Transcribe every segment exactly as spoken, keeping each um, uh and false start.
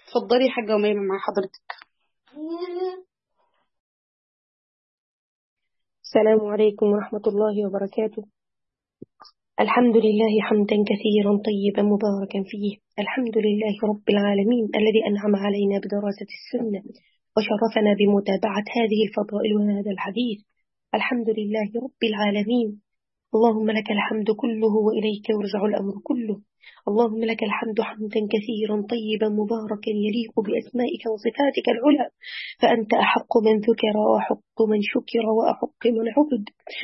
اتفضلي يا حاجة أميمة مع حضرتك. السلام عليكم ورحمة الله وبركاته. الحمد لله حمدا كثيرا طيبا مباركا فيه. الحمد لله رب العالمين الذي أنعم علينا بدراسة السنة وشرفنا بمتابعة هذه الفضائل وهذا الحديث. الحمد لله رب العالمين. اللهم لك الحمد كله وإليك يرجع الأمر كله. اللهم لك الحمد حمدا كثيرا طيبا مباركا يليق بأسمائك وصفاتك العلى، فأنت أحق من ذكر وأحق من شكر وأحق من عبد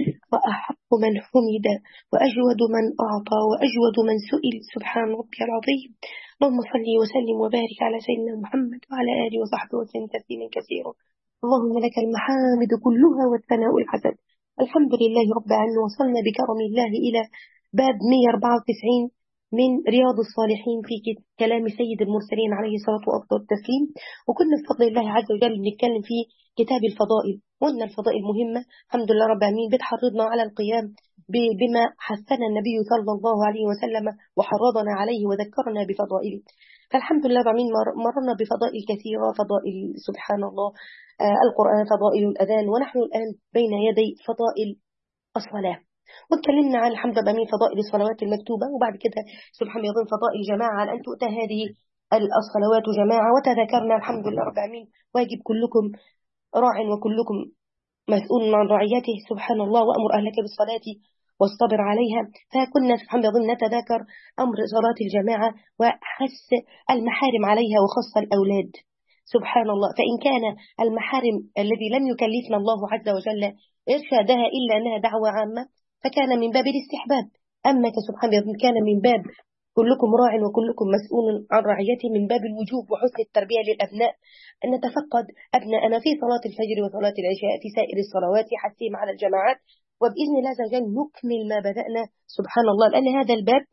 وأحق من حمد وأجود من أعطى وأجود من سئل. سبحان ربي العظيم. اللهم صل وسلم وبارك على سيدنا محمد وعلى آله وصحبه وسلم تسليما كثيرا. اللهم لك المحامد كلها والثناء الحسن. الحمد لله رب العالمين. وصلنا بكرم الله إلى باب مئة وأربعة وتسعين من رياض الصالحين في كلام سيد المرسلين عليه الصلاة وأفضل التسليم. وكنا بفضل الله عز وجل بنتكلم في كتاب الفضائل، وقلنا الفضائل مهمة الحمد لله رب العالمين، بتحرضنا على القيام بما حثنا النبي صلى الله عليه وسلم وحرضنا عليه وذكرنا بفضائله. فالحمد لله رب العالمين مررنا بفضائل كثيرة، فضائل سبحان الله آه القرآن، فضائل الأذان، ونحن الآن بين يدي فضائل الصلاة. واتكلمنا عن الحمد لله من فضائل الصلوات المكتوبة، وبعد كده سبحان الله فضائل الجماعة على أن تؤتى هذه الصلوات جماعة. وتذكرنا الحمد لله رب العالمين واجب كلكم راع وكلكم مسؤول عن رعيته. سبحان الله. وأمر أهلك بالصلاة واصطبر عليها. فكنا سبحان الله نتذاكر أمر صلاة الجماعة وحث المحارم عليها وخاصة الأولاد. سبحان الله. فإن كان المحارم الذي لم يكلفنا الله عز وجل إرشادها إلا أنها دعوة عامة فكان من باب الاستحباب. أما سبحان الله كان من باب كلكم راع وكلكم مسؤول عن رعيته من باب الوجوب وحسن التربية للأبناء، أن نتفقد أبناءنا في صلاة الفجر وصلاة العشاء في سائر الصلوات حثهم على الجماعات، وبإذن الله عز وجل نكمل ما بدأنا. سبحان الله. لأن هذا الباب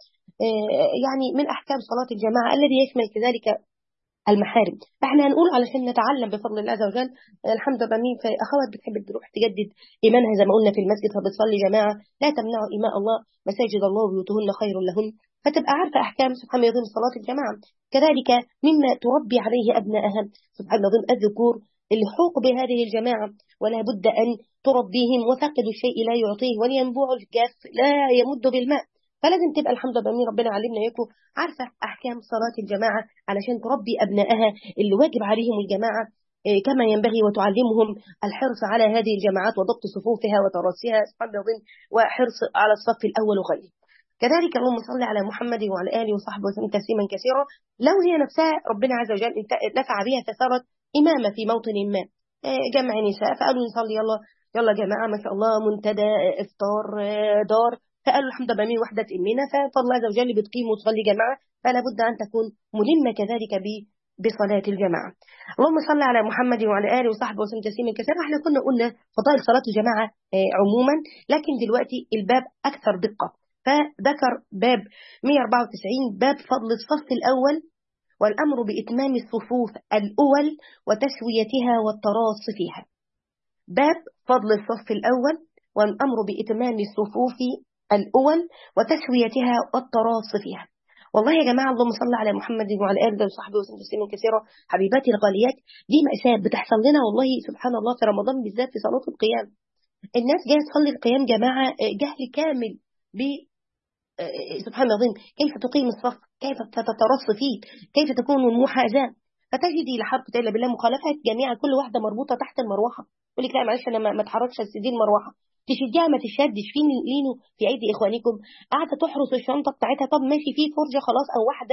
يعني من أحكام صلاة الجماعة الذي يشمل كذلك المحارم. فاحنا هنقول علشان نتعلم بفضل الله عز وجل. الحمد لله مين في اخوات بتحب تروح تجدد ايمانها زي ما قلنا في المسجد فبتصلي جماعه، لا تمنعوا ايماء الله مساجد الله وبيوتهن خير لهن، فتبقى عارفه احكام سبحان الله صلاه الجماعه. كذلك مما تربي عليه ابنائها سبحان الله الذكور الحوق بهذه الجماعه، ولا بد ان تربيهم. وفاقد الشيء لا يعطيه ولينبوع الجاف لا يمد بالماء. فلازم تبقى الحمد لله من ربنا علمنا اياكم عارفه احكام صلاه الجماعه علشان تربي ابنائها اللي واجب عليهم الجماعه كما ينبغي، وتعلمهم الحرص على هذه الجماعات وضبط صفوفها وتراصيها سبحان الله، وحرص على الصف الاول وغيره. كذلك اللهم صل على محمد وعلى اله وصحبه وسلم تسليما كثيرا. لو هي نفسها ربنا عز وجل نفع بها فصارت امامه في موطن ما، جمع نساء فقالوا نصلي يلا يلا جماعه ما شاء الله منتدى افطار دار، فقالوا الحمد لله من وحدة أمنا، فالله عز وجل بتقيم وتصلي جماعة، فلا بد أن تكون ملمة كذلك بصلاة الجماعة. اللهم صل على محمد وعلى آله وصحبه وسلم تسليما كثيرا. احنا كنا قلنا فضائل صلاة الجماعة عموما، لكن دلوقتي الباب أكثر دقة، فذكر باب مئة وأربعة وتسعين باب فضل الصف الأول والأمر بإتمام الصفوف الأول وتسويتها والتراص فيها. باب فضل الصف الأول والأمر بإتمام الصفوف الأول وتسويتها والتراص فيها. والله يا جماعة اللهم صل على محمد وعلى آله وصحبه وسلم تسليما كثيرا. حبيباتي الغاليات، دي مأساة بتحصل لنا والله سبحان الله في رمضان بالذات في صلاة القيام. الناس جايه تصلي القيام جماعة جهل كامل ب سبحان الله كيف تقيم الصف، كيف تترص فيه، كيف تكون المحاذاة. فتجدي لحرف إلا بالله مخالفات جميعا، كل واحدة مربوطة تحت المروحة، يقول لك لا معلش أنا ما اتحركش دي المروحة، تشديها ما تشدش فين لينه في أيدي إخوانكم، قاعدة تحرس الشنطة بتاعتها، طب ماشي في فرجة خلاص، أو واحدة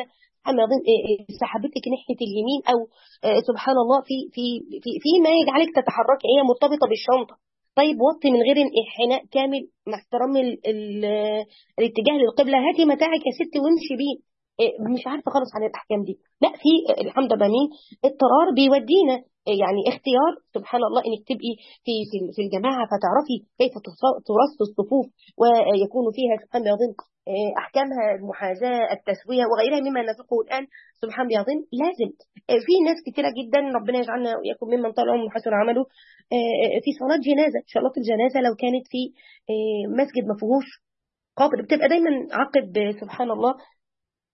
سحبتك ناحية اليمين، أو سبحان الله في في في في ما يجعلك تتحركي، هي مرتبطة بالشنطة، طيب وطي من غير انحناء كامل مع احترام الاتجاه للقبلة، هاتي متاعك يا ستي وامشي بيه. مش عارفة خالص عن الأحكام دي. لا، في الحمد لله مين اضطرار بيودينا يعني اختيار سبحان الله انك تبقي في في الجماعة فتعرفي كيف ترص الصفوف ويكون فيها سبحان الله أحكامها المحاذاة التسوية وغيرها مما نذكره الآن. سبحان الله لازم في ناس كثيرة جدا ربنا يجعلنا ويكون ممن طال عمره وحسن عمله في صلاة جنازة. صلاة الجنازة لو كانت في مسجد ما فيهوش قبر بتبقى دايما عقب سبحان الله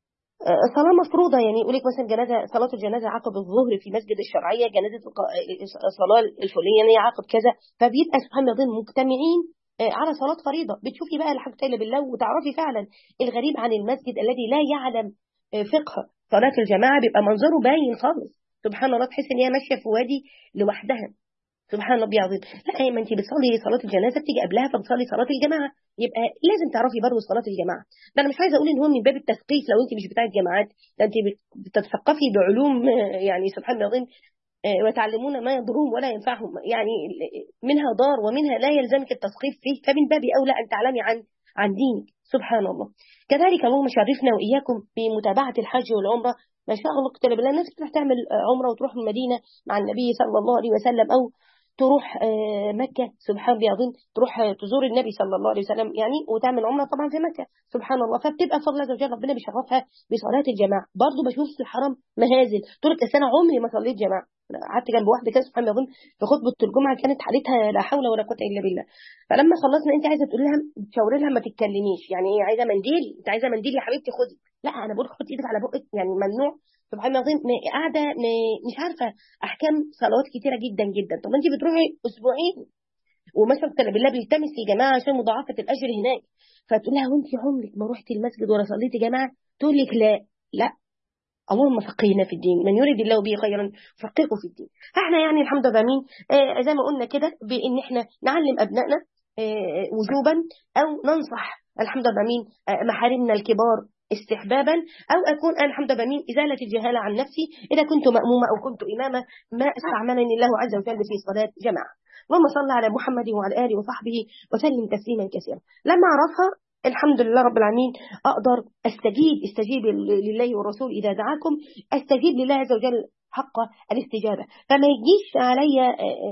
صلاة مفروضة، يعني يقول لك مثلا جنازة، صلاة الجنازة عقب الظهر في مسجد الشرعية، جنازة الصلاة الفلانية عقب كذا، فبيبقى سبحان الله مجتمعين على صلاة فريضة. بتشوفي بقى الحمد لله بالله وتعرفي فعلا الغريب عن المسجد الذي لا يعلم فقه صلاة الجماعة بيبقى منظره باين خالص. سبحان الله تحس ان هي ماشية في وادي لوحدها. سبحان ربي العظيم. لا ما انت بتصلي صلاه الجنازه بتيجي قبلها فبتصلي صلاه الجماعه، يبقى لازم تعرفي برضه صلاه الجماعه. ده انا مش عايزه اقول ان هو من باب التثقيف لو انت مش بتاعه جماعات، ده انت بتتثقفي بعلوم يعني سبحان الله العظيم، وتعلمون ما يضرهم ولا ينفعهم، يعني منها ضار ومنها لا يلزمك التثقيف فيه، فمن باب اولى ان تعلمي عن عن دينك. سبحان الله. كذلك اللهم شرفنا واياكم بمتابعه الحج والعمره. ما شاء الله كتب بالله الناس بتروح تعمل عمره وتروح المدينه مع النبي صلى الله عليه وسلم، او تروح مكة سبحان الله العظيم، تروح تزور النبي صلى الله عليه وسلم يعني وتعمل عمرة طبعا في مكة سبحان الله، فبتبقى فضل عز وجل ربنا بيشرفها بصلاة الجماعة. برضه بشوف في الحرم مهازل طول السنة عمري ما صليت جماعة. قعدت جنب واحدة كده سبحان الله في خطبة الجمعة كانت حالتها لا حول ولا قوة إلا بالله. فلما خلصنا انت عايزة تقول لها تشاوري لها ما تتكلميش، يعني ايه عايزة منديل؟ انت عايزة منديل يا حبيبتي خدي. لا انا بقول حطي ايدك على بقك، يعني ممنوع. سبحان الله العظيم قاعده مش عارفه احكام صلوات كتيره جدا جدا. طب انت بتروحي اسبوعين ومثلا بالله بيلتمس الجماعه عشان مضاعفه الاجر هناك، فتقول لها وانت عمرك ما رحتي المسجد ولا صليتي جماعه؟ تقول لك لا لا. اللهم فقهنا في الدين، من يريد الله به خيرا فقهه في الدين. فاحنا يعني الحمد لله مين آه زي ما قلنا كده بان احنا نعلم ابنائنا آه وجوبا، او ننصح الحمد لله مين آه محارمنا الكبار استحبابا، او اكون انا الحمد لله مين ازاله الجهاله عن نفسي اذا كنت مامومه او كنت امامه ما استعملني الله عز وجل في صلاه جماعه. اللهم صل على محمد وعلى اله وصحبه وسلم تسليما كثيرا. لما اعرفها الحمد لله رب العالمين اقدر استجيب استجيب لله والرسول اذا دعاكم، استجيب لله عز وجل حق الاستجابه. فما يجيش عليا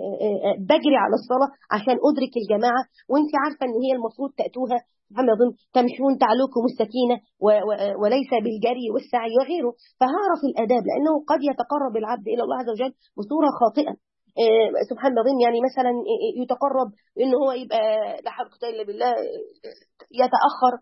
بجري على الصلاه عشان ادرك الجماعه وانت عارفه ان هي المفروض تاتوها سبحان الله تمشون تعلوكم السكينه وليس بالجري والسعي وغيره. فهعرف الاداب لانه قد يتقرب العبد الى الله عز وجل بصوره خاطئه. سبحان الله يعني مثلا يتقرب ان هو يبقى لا حول ولا قوه الا بالله يتاخر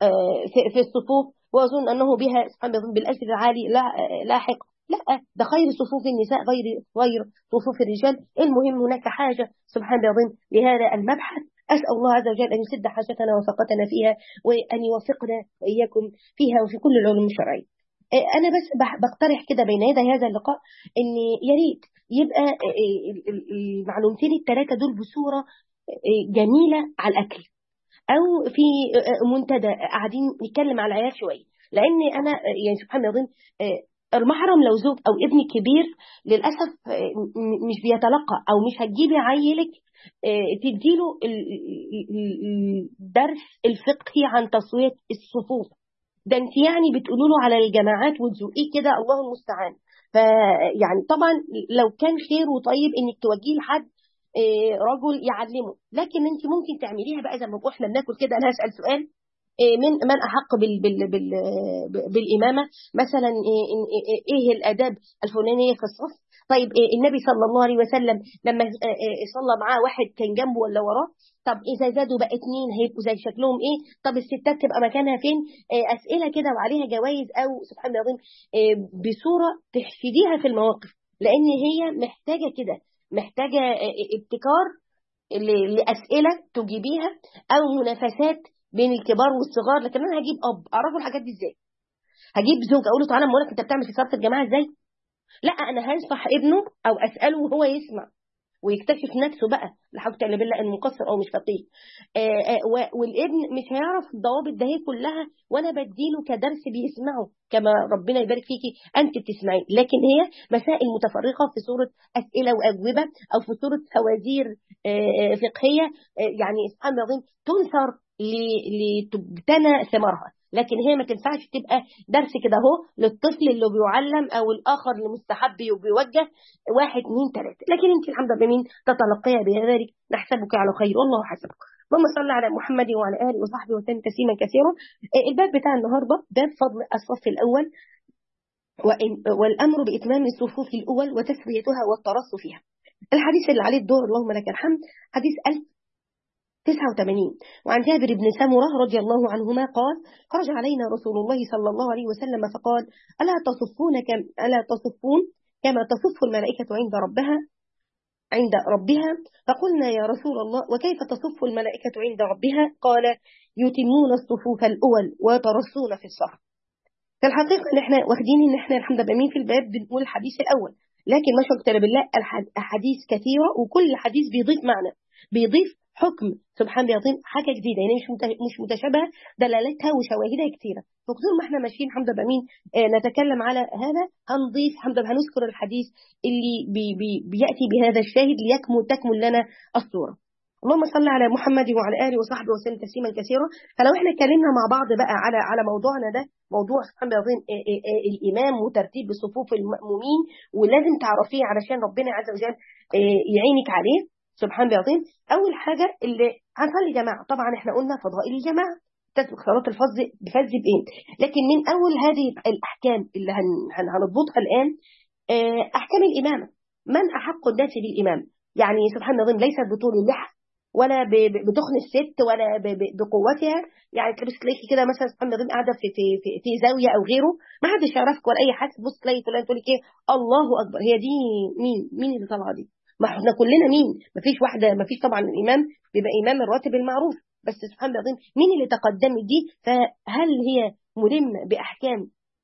في الصفوف واظن انه بها سبحان الله بالاجر العالي لاحق. لا ده خير صفوف النساء غير غير صفوف الرجال. المهم هناك حاجه سبحان الله لهذا المبحث. اسال الله عز وجل ان يسد حاجتنا وفقتنا فيها وان يوفقنا واياكم فيها وفي كل العلوم الشرعيه. انا بس بقترح كده بين يدي هذا اللقاء ان يا ريت يبقى المعلومتين الثلاثه دول بصوره جميله على الاكل، او في منتدى قاعدين نتكلم على العيال شويه. لان انا يعني سبحان الله المحرم لو زوج او ابن كبير للاسف مش بيتلقى، او مش هتجيبي عيلك تديله الدرس الفقهي عن تسويه الصفوف، ده انت يعني بتقولوا له على الجماعات وتزوقيه كده الله المستعان. فيعني طبعا لو كان خير وطيب انك توجهيه لحد رجل يعلمه، لكن انت ممكن تعمليها بقى زي ما احنا بناكل كده. انا هسال سؤال من من احق بال بال بال بالامامه مثلا، ايه الاداب الفلانيه في الصف؟ طيب النبي صلى الله عليه وسلم لما صلى معاه واحد كان جنبه ولا وراه؟ طب اذا زادوا بقى اتنين هيبقوا زي شكلهم ايه؟ طب الستات تبقى مكانها فين؟ اسئله كده وعليها جوائز، او سبحان الله العظيم بصوره تحشديها في المواقف، لان هي محتاجه كده، محتاجه ابتكار لاسئله تجيبيها او منافسات بين الكبار والصغار. لكن انا هجيب اب اعرفه الحاجات دي ازاي؟ هجيب زوج اقول له تعالى امورك انت بتعمل في صلاه الجماعه ازاي؟ لا انا هنصح ابنه او اساله وهو يسمع ويكتشف نفسه بقى لا حول ولا قوه الا بالله انه مقصر او مش فقيه. والابن مش هيعرف الضوابط ده هي كلها وانا بديله كدرس بيسمعه كما ربنا يبارك فيكي انت بتسمعي، لكن هي مسائل متفرقه في صوره اسئله واجوبه او في صوره فوازير فقهيه، يعني سبحان الله العظيم تنثر لتبتنى ثمارها. لكن هي ما تنفعش تبقى درس كده اهو للطفل اللي بيعلم او الاخر اللي مستحب وبيوجه واحد اثنين ثلاثه، لكن انت الحمد لله مين تتلقيها بذلك نحسبك على خير والله حسبك. اللهم صل على محمد وعلى اله وصحبه وسلم تسليما كثيرا. الباب بتاع النهارده باب فضل الصف الاول والامر باتمام الصفوف الاول وتسويتها والترص فيها. الحديث اللي عليه الدور اللهم لك الحمد حديث ألف تسعة وثمانين. وعن جابر بن سمرة رضي الله عنهما قال: خرج علينا رسول الله صلى الله عليه وسلم فقال: ألا تصفون كم ألا تصفون كما تصف الملائكة عند ربها عند ربها؟ فقلنا: يا رسول الله، وكيف تصف الملائكة عند ربها؟ قال: يتمون الصفوف الأول ويترصون في الصف. في الحقيقة ان احنا واخدين ان احنا الحمد لله مين في الباب بنقول الحديث الأول، لكن ما شاء الله بالله الأحاديث كثيرة، وكل حديث بيضيف معنى، بيضيف حكم سبحان بيضيف حاجة جديدة، يعني مش مش متشابهة، دلالتها وشواهدها كثيرة. فطول ما احنا ماشيين الحمد لله مين آه نتكلم على هذا، هنضيف الحمد لله هنذكر الحديث اللي بي بي بيأتي بهذا الشاهد ليكمل تكمل لنا الصورة. اللهم صل على محمد وعلى آله وصحبه وسلم تسليما كثيرا. فلو احنا اتكلمنا مع بعض بقى على على موضوعنا ده، موضوع سبحان الله الإمام وترتيب صفوف المأمومين، ولازم تعرفيه علشان ربنا عز وجل يعينك عليه سبحان الله. أول حاجة اللي هنصلي جماعة، طبعا احنا قلنا فضائل الجماعة تسبق صلاة الفرض بفز بإيه، لكن من أول هذه الأحكام اللي هنضبطها الآن أحكام الإمامة. من أحق الناس بالإمام؟ يعني سبحان الله ليست بطول اللحى ولا بتخن الست ولا بقوتها، يعني تلبس تلاقي كده مثلا سبحان الله قاعده في في في, في زاويه او غيره، ما حدش يعرفك ولا اي حاجه، تبص تلاقي فلان تقول لك ايه الله اكبر، هي دي مين؟ مين اللي طالعه دي؟ ما احنا كلنا مين؟ ما فيش واحده، ما فيش طبعا الامام بيبقى امام الراتب المعروف، بس سبحان الله مين اللي تقدمت دي؟ فهل هي ملمه باحكام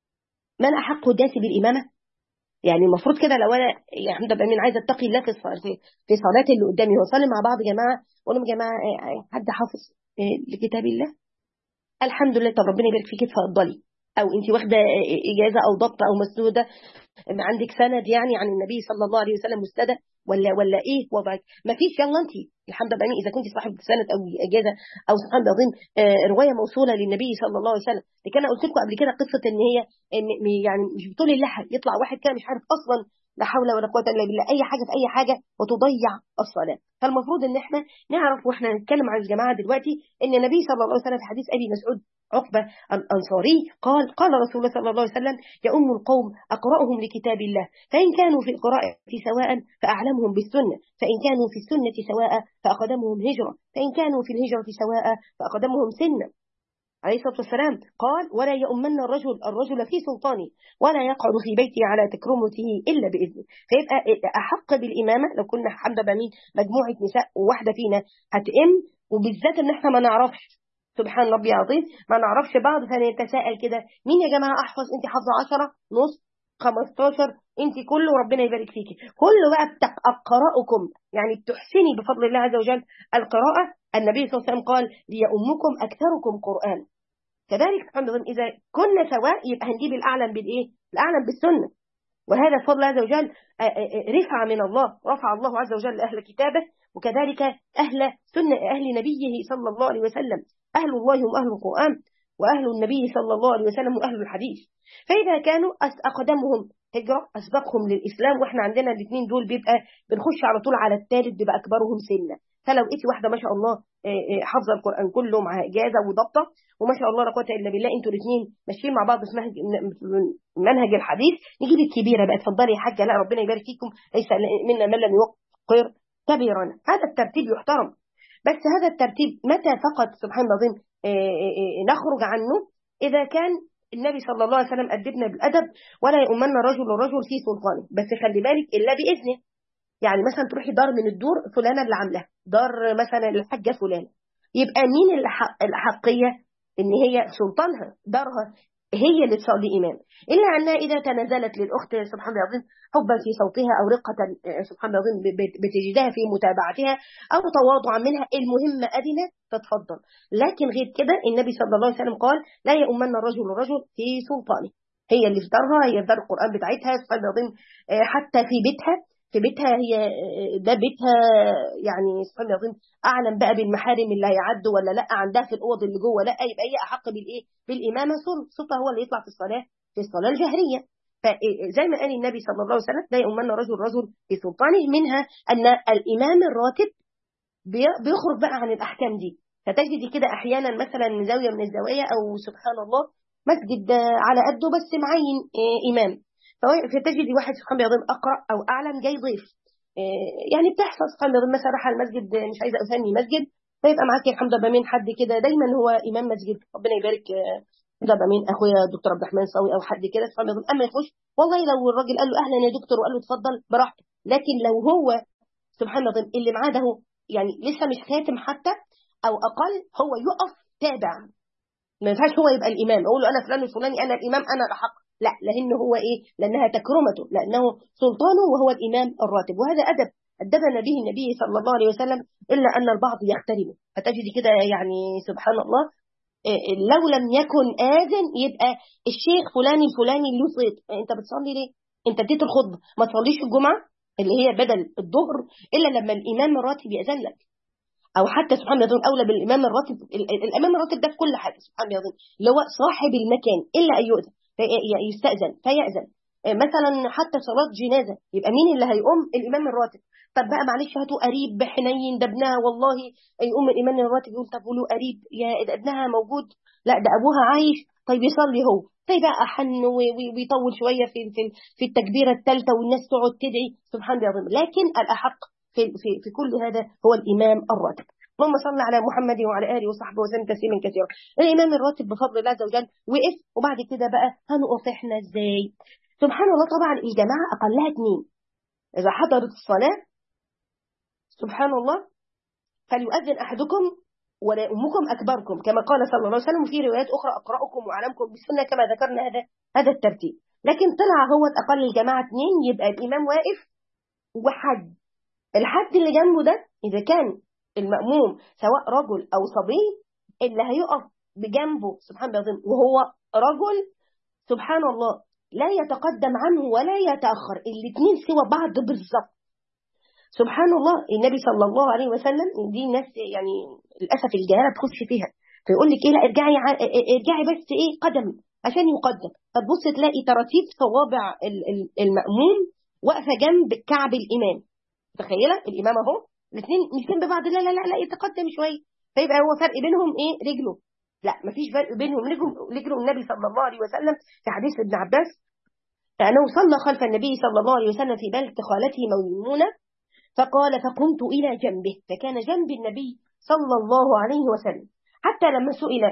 من احق الناس بالامامه؟ يعني المفروض كده لو انا يا حمد بامين عايزه اتقي الله في في صلاه اللي قدامي واصلي مع بعض يا جماعه، اقول لهم يا جماعه حد حافظ لكتاب الله؟ الحمد لله. طب ربنا يبارك فيك، اتفضلي. او انت واخده اجازه او ضبط او مسدوده عندك سند يعني عن النبي صلى الله عليه وسلم مستند ولا ولا ايه وضعك؟ ما فيش. يلا انت الحمد لله اذا كنت صاحب سند او اجازه او سبحان الله آه روايه موصوله للنبي صلى الله عليه وسلم. لكن انا قلت لكم قبل كده قصه ان هي يعني مش بطول اللحى يطلع واحد كده مش عارف اصلا لا حول ولا قوه الا بالله اي حاجه في اي حاجه وتضيع الصلاه. فالمفروض ان احنا نعرف واحنا نتكلم عن الجماعه دلوقتي ان النبي صلى الله عليه وسلم في حديث ابي مسعود عقبه الانصاري قال: قال رسول الله صلى الله عليه وسلم: يؤم القوم اقراهم لكتاب الله، فان كانوا في القراءه سواء فاعلمهم بالسنه، فان كانوا في السنه سواء فاقدمهم هجره، فان كانوا في الهجره سواء فاقدمهم سنا. عليه الصلاة والسلام قال: ولا يؤمن الرجل الرجل في سلطانه ولا يقعد في بيته على تكرمته إلا بإذنه. فيبقى أحق بالإمامة لو كنا حمد بمين مجموعة نساء وواحدة فينا هتئم، وبالذات إن احنا ما نعرفش سبحان ربي العظيم ما نعرفش بعض، فنتساءل كده مين يا جماعة أحفظ؟ أنت حافظة عشرة نص خمستاشر انت كله ربنا يبارك فيكي كله بقى أقرأكم، يعني بتحسني بفضل الله عز وجل القراءة. النبي صلى الله عليه وسلم قال: ليؤمكم أكثركم قرآن. كذلك إذا كنا سواء يبقى هنجيب الأعلم بالإيه؟ الأعلم بالسنة، وهذا فضل عز وجل رفع من الله، رفع الله عز وجل أهل كتابه وكذلك أهل سنة أهل نبيه صلى الله عليه وسلم. أهل الله هم أهل القرآن، وأهل النبي صلى الله عليه وسلم وأهل الحديث. فإذا كانوا أقدمهم هجرة أسبقهم للإسلام، وإحنا عندنا الاثنين دول بيبقى بنخش على طول على الثالث بيبقى أكبرهم سنة. فلو إنت واحدة ما شاء الله حافظة القرآن كله مع إجازة وضبطة وما شاء الله لا قوة إلا بالله، أنتوا الاثنين ماشيين مع بعض في منهج الحديث، نجيب الكبيرة بقى اتفضلي يا حاجة، لا ربنا يبارك فيكم، ليس منا من لم يوقر كبيرنا. هذا الترتيب يحترم، بس هذا الترتيب متى فقط سبحان الله العظيم نخرج عنه؟ إذا كان النبي صلى الله عليه وسلم أدبنا بالأدب: ولا يؤمن الرجل الرجل في سلطانه، بس خلي بالك إلا بإذنه. يعني مثلا تروحي دار من الدور فلانة اللي عاملاها دار مثلا الحاجة فلانة، يبقى مين الأحقية؟ إن هي سلطانها دارها هي اللي تصلي إمام، إلا أنها إذا تنازلت للأخت سبحان الله العظيم حبا في صوتها أو رقة سبحان الله العظيم بتجدها في متابعتها أو تواضعا منها، المهم أدنى تتفضل. لكن غير كده النبي صلى الله عليه وسلم قال: لا يؤمن الرجل الرجل في سلطانه، هي اللي في دارها، هي في دار القرآن بتاعتها سبحان الله العظيم، حتى في بيتها في بيتها هي ده بيتها، يعني سبحان الله العظيم اعلم بقى بالمحارم اللي هيعدوا ولا لا، عندها في الاوض اللي جوه لا، يبقى هي احق بالايه؟ بالامامه. صوتها هو اللي يطلع في الصلاه في الصلاه الجهريه. فزي ما قال النبي صلى الله عليه وسلم: لا يؤمن رجل رجل في سلطانه، منها ان الامام الراتب بيخرج بقى عن الاحكام دي. فتجدي كده احيانا مثلا زاويه من الزوايا او سبحان الله مسجد على قده بس معين امام، فتجد واحد سبحان الله يضم أقرأ أو أعلم جاي ضيف، يعني بتحصل سبحان الله مثلا راح المسجد، مش عايزة أسمي مسجد، فيبقى معاك الحمد لله مين حد كده دايما هو امام مسجد، ربنا يبارك ده بقى مين اخويا الدكتور عبد الرحمن صاوي او حد كده سبحان الله. اما يخش والله لو الراجل قال له اهلا يا دكتور وقال له اتفضل براحته، لكن لو هو سبحان الله اللي معاه ده يعني لسه مش خاتم حتى او اقل، هو يقف تابع، ما ينفعش هو يبقى الامام اقول له انا فلان الفلاني انا الامام انا الحق، لا، لان هو ايه، لانها تكرمته، لانه سلطانه وهو الامام الراتب، وهذا ادب ادبنا به النبي صلى الله عليه وسلم، الا ان البعض يحترمه، فتجد كده يعني سبحان الله لو لم يكن آذن يبقى الشيخ فلاني الفلاني له صيت، انت بتصلي ليه؟ انت اديت الخطبه، ما تصليش الجمعه اللي هي بدل الظهر الا لما الامام الراتب يأذن لك، او حتى سبحان الله يظن اولى بالامام الراتب، الامام الراتب ده في كل حاجه سبحان الله يظن اللي هو صاحب المكان الا ان يؤذن يستأذن فيأذن، مثلا حتى صلاه جنازه يبقى مين اللي هيقوم؟ الامام الراتب. طب بقى معلش هاتوا قريب حنين ده ابنها والله يقوم الامام الراتب يقول طب قولوا قريب يا ده ابنها موجود، لا ده ابوها عايش، طيب يصلي هو، فيبقى احن ويطول شويه في في في التكبيره الثالثه والناس تقعد تدعي سبحان الله يظن، لكن الاحق في في في كل هذا هو الامام الراتب. اللهم صل على محمد وعلى اله وصحبه وسلم تسليما كثيرا. الامام الراتب بفضل الله عز وجل وقف، وبعد كده بقى هنقف احنا ازاي؟ سبحان الله طبعا الجماعه اقلها اثنين، اذا حضرت الصلاه سبحان الله فليؤذن احدكم ولا امكم اكبركم كما قال صلى الله عليه وسلم، وفي روايات اخرى اقراكم واعلمكم بالسنه كما ذكرنا هذا هذا الترتيب. لكن طلع هو اقل الجماعه اثنين، يبقى الامام واقف وحد، الحد اللي جنبه ده إذا كان المأموم سواء رجل أو صبي اللي هيقف بجنبه سبحان الله وهو رجل سبحان الله لا يتقدم عنه ولا يتأخر، الاثنين سوى بعض بالظبط سبحان الله. النبي صلى الله عليه وسلم دي ناس يعني للأسف الجهالة تخش فيها، فيقول لك ايه لا ارجعي ارجعي بس ايه قدم عشان يقدم، فتبص تلاقي تراتيب صوابع المأموم واقفة جنب كعب الإمام، متخيله الامام اهو الاثنين ماسكين ببعض، لا لا لا لا يتقدم شويه، فيبقى هو فرق بينهم ايه؟ رجله، لا مفيش فرق بينهم، رجله رجله النبي صلى الله عليه وسلم في حديث ابن عباس فانه صلى خلف النبي صلى الله عليه وسلم في بيت خالته ميمونه، فقال فقمت الى جنبه، فكان جنب النبي صلى الله عليه وسلم، حتى لما سئل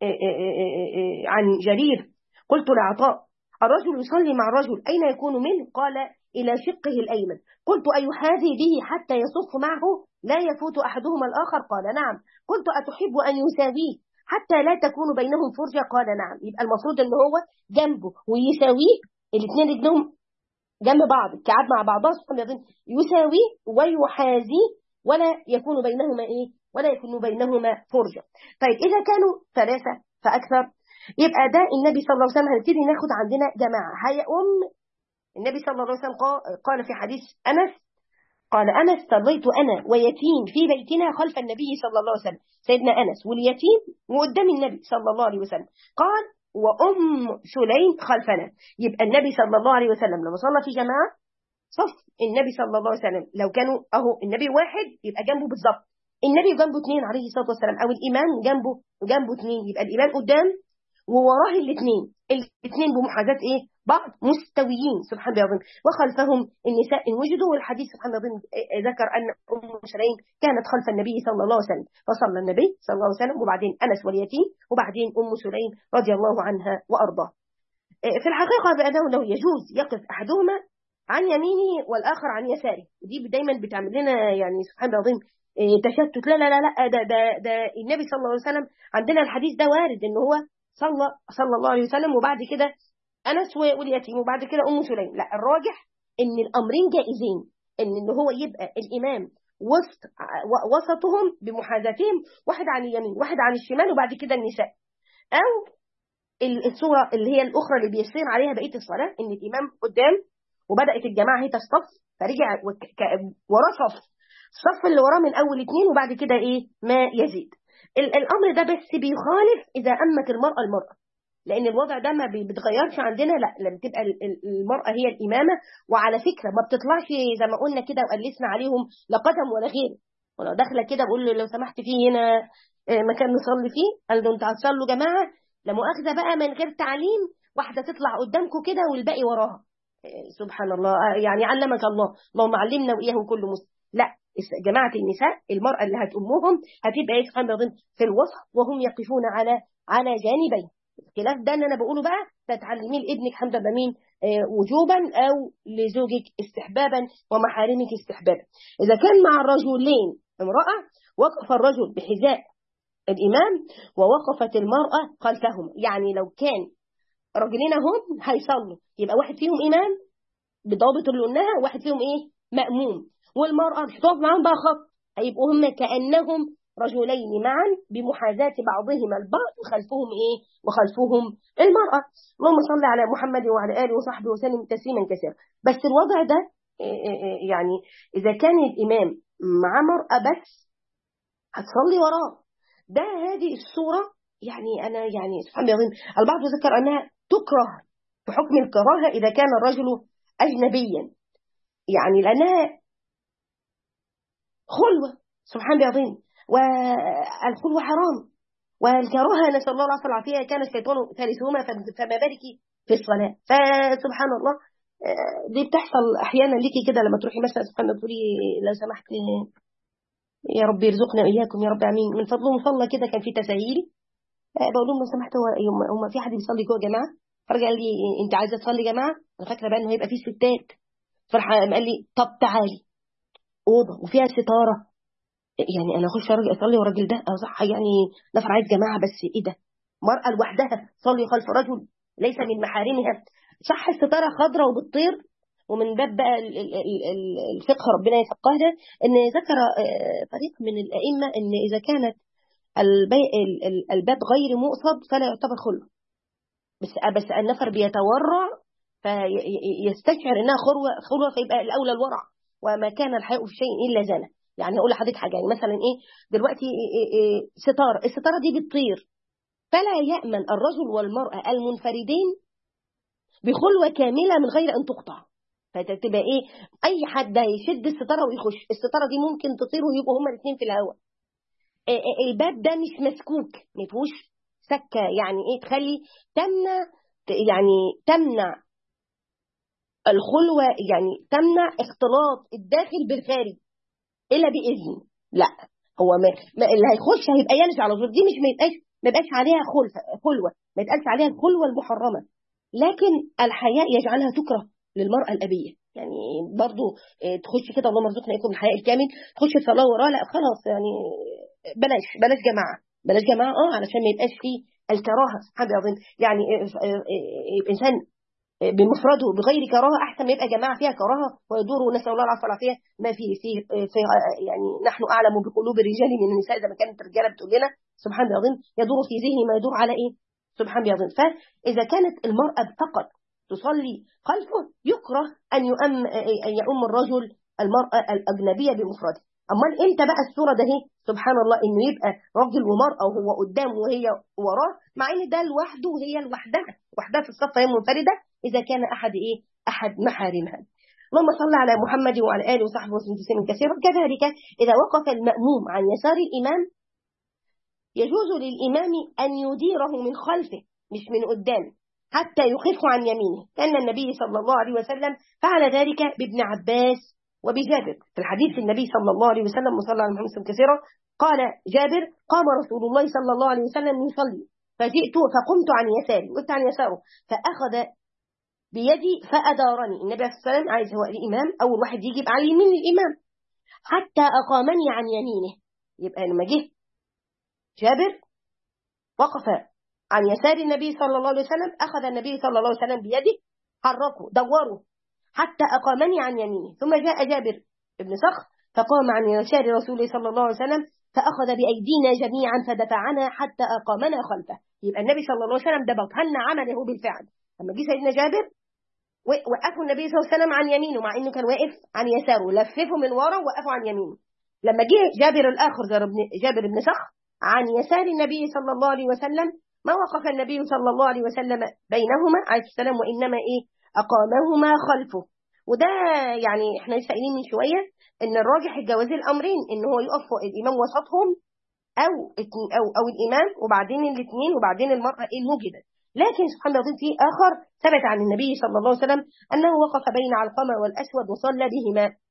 عن جرير قلت لعطاء الرجل يصلي مع الرجل اين يكون منه؟ قال إلى شقه الأيمن، قلت أيحاذي به حتى يصف معه لا يفوت أحدهما الآخر؟ قال نعم، قلت أتحب أن يساويه حتى لا تكون بينهم فرجة؟ قال نعم. يبقى المفروض أن هو جنبه ويساويه، الاثنين رجلهم جنب بعض الكعاب مع بعضها سبحان الله يساويه ويحاذيه ولا يكون بينهما إيه؟ ولا يكون بينهما فرجة. طيب إذا كانوا ثلاثة فأكثر يبقى ده النبي صلى الله عليه وسلم هنبتدي ناخد عندنا جماعة هيقوم النبي صلى الله عليه وسلم قال في حديث أنس قال أنس صليت أنا ويتيم في بيتنا خلف النبي صلى الله عليه وسلم، سيدنا أنس واليتيم وقدام النبي صلى الله عليه وسلم، قال وأم سليم خلفنا، يبقى النبي صلى الله عليه وسلم لما صلى في جماعة صف النبي صلى الله عليه وسلم لو كانوا أهو النبي واحد يبقى جنبه بالظبط، النبي جنبه اثنين عليه الصلاة والسلام أو الإمام جنبه جنبه اثنين، يبقى الإمام قدام ووراه الاثنين الاثنين بمحاذاة ايه؟ بعض مستويين سبحان الله العظيم، وخلفهم النساء ان وجدوا، والحديث سبحان الله العظيم ذكر ان ام سليم كانت خلف النبي صلى الله عليه وسلم، فصلى النبي صلى الله عليه وسلم وبعدين انس واليتيم وبعدين ام سليم رضي الله عنها وارضاها. في الحقيقه بانه لو يجوز يقف احدهما عن يمينه والاخر عن يساره، دي دايما بتعمل لنا يعني سبحان الله العظيم تشتت، لا لا لا لا ده ده ده النبي صلى الله عليه وسلم عندنا الحديث ده وارد ان هو صلى صلى الله عليه وسلم وبعد كده أنس واليتيم وبعد كده أم سليم، لا الراجح إن الأمرين جائزين، إن إن هو يبقى الإمام وسط وسطهم بمحاذاتهم، واحد عن اليمين واحد عن الشمال وبعد كده النساء، أو الصورة اللي هي الأخرى اللي بيصير عليها بقية الصلاة إن الإمام قدام وبدأت الجماعة هي تصطف فرجع ورصف الصف اللي وراه من أول اتنين وبعد كده إيه ما يزيد. الأمر ده بس بيخالف إذا أمت المرأة المرأة، لأن الوضع ده ما بيتغيرش عندنا، لا لما تبقى المرأة هي الإمامة، وعلى فكرة ما بتطلعش زي ما قلنا كده وقلسنا عليهم لا قدم ولا غير، ولو داخلة كده بقول له لو سمحت فيه هنا مكان نصلي فيه، قال له أنت هتصلوا جماعة لا مؤاخذة بقى من غير تعليم، واحدة تطلع قدامكم كده والباقي وراها، سبحان الله يعني علمك الله اللهم علمنا وإياهم كل مسلم، لا جماعة النساء المرأة اللي هتأمهم هتبقى ايه سبحان الله في الوسط وهم يقفون على على جانبين. الخلاف ده اللي انا بقوله بقى تتعلميه لابنك حمد بمين آه وجوبا او لزوجك استحبابا ومحارمك استحبابا. اذا كان مع الرجلين امرأة وقف الرجل بحذاء الامام ووقفت المرأة خلفهما، يعني لو كان رجلين هم هيصلوا يبقى واحد فيهم امام بضابط اللي قلناها، واحد فيهم ايه مأموم، والمرأة مش هتقف معاهم بقى خط، هيبقوا هم كأنهم رجلين معا بمحاذاة بعضهما البعض وخلفهم ايه وخلفهم المرأة. اللهم صل على محمد وعلى آله وصحبه وسلم تسليما كثيرا. بس الوضع ده يعني إذا كان الإمام مع مرأة بس هتصلي وراه، ده هذه الصورة يعني أنا يعني سبحان الله البعض ذكر أنها تكره في حكم الكراهة إذا كان الرجل أجنبيا، يعني لأنها خلوة سبحان الله العظيم، والخلوة حرام والكراهة نسأل الله العافية والعافية كان الشيطان ثالثهما فما بالك في الصلاة. فسبحان الله دي بتحصل أحيانا ليكي كده لما تروحي مثلا سبحان الله تقولي لو سمحت يا رب يرزقنا إياكم يا رب آمين من فضله مصلى كده كان في تساهيل بقول لهم لو سمحت هو هم في حد بيصلي جوه يا جماعة؟ فرجع قال لي أنت عايزة تصلي يا جماعة؟ أنا فاكرة بقى إنه هيبقى فيه ستات، فرح قال لي طب تعالي أوضة وفيها ستارة، يعني أنا أخش أصلي والراجل ده أه صح يعني نفر عايز جماعة بس إيه ده؟ مرأة لوحدها تصلي خلف رجل ليس من محارمها، صح الستارة خضراء وبتطير. ومن باب بقى الفقه ربنا يفقهنا ان ذكر فريق من الائمه ان اذا كانت الباب غير مؤصد فلا يعتبر خلوه، بس بس النفر بيتورع فيستشعر انها خلوه خلوه فيبقى الاولى الورع، وما كان الحياء في شيء الا زانه. يعني اقول لحضرتك حاجه، يعني مثلا ايه دلوقتي إيه إيه ستاره الستاره دي بتطير، فلا يامن الرجل والمراه المنفردين بخلوه كامله من غير ان تقطع. فتبقى ايه اي حد هيشد الستاره ويخش الستاره دي ممكن تطير ويبقوا هما الاثنين في الهواء. الباب ده مش مسكوك ما فيهوش سكه، يعني ايه تخلي تمنع يعني تمنع الخلوه، يعني تمنع اختلاط الداخل بالخارج الا باذن. لا هو ما, ما اللي هيخش هيبقى يلج على طول، دي مش ما يبقاش ما يبقاش عليها خلفه خلوه ما يتقالش عليها الخلوه المحرمه، لكن الحياء يجعلها تكره للمرأة الأبية. يعني برضو تخش كده اللهم ارزقنا اياكم الحياء الكامل، تخش الصلاة وراه لا خلاص يعني بلاش بلاش جماعة بلاش جماعة اه علشان ما يبقاش فيه الكراهة سبحان الله. يعني إنسان بمفرده بغير كراهة أحسن ما يبقى جماعة فيها كراهة ويدور نسأل الله العافية والعافية ما في في في يعني نحن أعلم بقلوب الرجال من النساء زي ما كانت الرجالة بتقول لنا سبحان الله يدور في ذهني ما يدور على إيه سبحان الله. فإذا كانت المرأة فقط تصلي خلفه يكره أن يؤم أن يؤم الرجل المرأة الأجنبية بمفرده. أمال إمتى بقى الصورة ده هي سبحان الله إنه يبقى راجل ومرأة وهو قدام وهي وراه، مع إن ده لوحده وهي لوحدها وحدها في الصف هي منفردة إذا كان أحد إيه أحد محارمها. اللهم صل على محمد وعلى آله وصحبه وسلم كثيرا. كذلك إذا وقف المأموم عن يسار الإمام يجوز للإمام أن يديره من خلفه مش من قدامه حتى يخف عن يمينه، كان النبي صلى الله عليه وسلم فعل ذلك بابن عباس وبجابر. في الحديث النبي صلى الله عليه وسلم وصلى على محمد كثيرا قال جابر قام رسول الله صلى الله عليه وسلم يصلي فجئت فقمت عن يساري وقفت عن يساره فأخذ بيدي فأدارني. النبي صلى الله عليه وسلم عايز هو الإمام أول واحد يجيب على يمين الإمام حتى أقامني عن يمينه. يبقى لما جه جابر وقف عن يسار النبي صلى الله عليه وسلم أخذ النبي صلى الله عليه وسلم بيده حركه دوره حتى أقامني عن يمينه، ثم جاء جابر بن صخر فقام عن يسار رسوله صلى الله عليه وسلم فأخذ بأيدينا جميعا فدفعنا حتى أقامنا خلفه. يبقى النبي صلى الله عليه وسلم ده بطهن عمله بالفعل. لما جه سيدنا جابر وقفوا النبي صلى الله عليه وسلم عن يمينه مع انه كان واقف عن يساره، لففه من ورا ووقفوا عن يمينه. لما جه جابر الاخر جابر بن صخر عن يسار النبي صلى الله عليه وسلم ما وقف النبي صلى الله عليه وسلم بينهما عليه السلام وانما ايه اقامهما خلفه. وده يعني احنا لسه قايلين من شويه ان الراجح الجواز الامرين ان هو يقف الامام وسطهم او او او الامام وبعدين الاثنين وبعدين المراه ان وجدت. لكن سبحان الله في آخر ثبت عن النبي صلى الله عليه وسلم أنه وقف بين علقمة والأسود وصلى بهما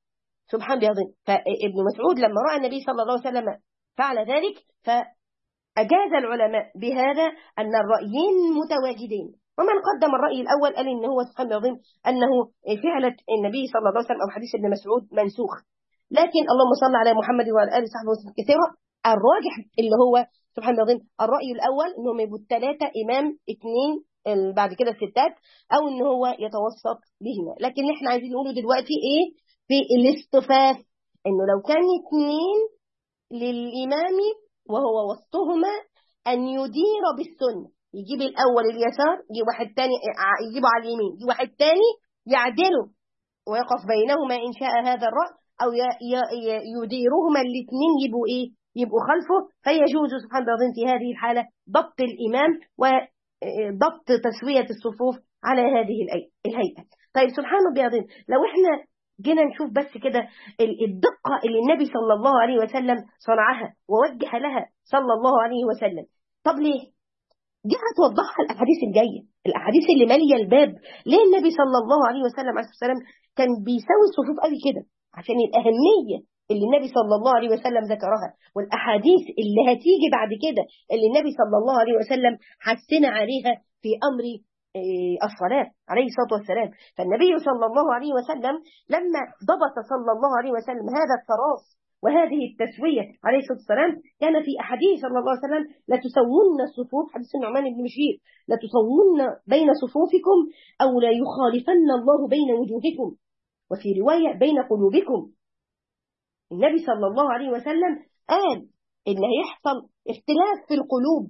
سبحان الله العظيم. فابن مسعود لما رأى النبي صلى الله عليه وسلم فعل ذلك فأجاز العلماء بهذا أن الرأيين متواجدين. ومن قدم الرأي الأول قال إن هو سبحان الله العظيم أنه فعلة النبي صلى الله عليه وسلم أو حديث ابن مسعود منسوخ. لكن اللهم صل على محمد وعلى آله وصحبه وسلم كثيرا، الراجح اللي هو سبحان الله العظيم الرأي الأول إنهم يبقوا الثلاثة إمام اثنين بعد كده الستات، أو إن هو يتوسط بهما. لكن احنا عايزين نقوله دلوقتي إيه في الاصطفاف، إنه لو كان اثنين للإمام وهو وسطهما أن يدير بالسنة، يجيب الأول اليسار، يجيب واحد تاني يجيبه على اليمين، يجيب واحد تاني يعدله ويقف بينهما إن شاء هذا الرأي، أو يديرهما الاثنين يبقوا إيه يبقوا خلفه. فيجوز سبحان الله العظيم في هذه الحالة ضبط الإمام وضبط تسوية الصفوف على هذه الهيئة. طيب سبحان الله العظيم، لو احنا جينا نشوف بس كده الدقة اللي النبي صلى الله عليه وسلم صنعها ووجه لها صلى الله عليه وسلم. طب ليه؟ دي هتوضحها الأحاديث الجاية، الأحاديث اللي مالية الباب. ليه النبي صلى الله عليه وسلم عليه السلام كان بيساوي الصفوف قوي كده؟ عشان الأهمية اللي النبي صلى الله عليه وسلم ذكرها، والأحاديث اللي هتيجي بعد كده اللي النبي صلى الله عليه وسلم حسنا عليها في أمر الصلاة عليه الصلاة والسلام. فالنبي صلى الله عليه وسلم لما ضبط صلى الله عليه وسلم هذا التراص وهذه التسوية عليه الصلاة والسلام، كان في أحاديث صلى الله عليه وسلم: لا تسوون الصفوف، حديث النعمان بن بشير: لا تسوون بين صفوفكم أو لا يخالفن الله بين وجوهكم، وفي رواية بين قلوبكم. النبي صلى الله عليه وسلم قال إن هيحصل اختلاف في القلوب،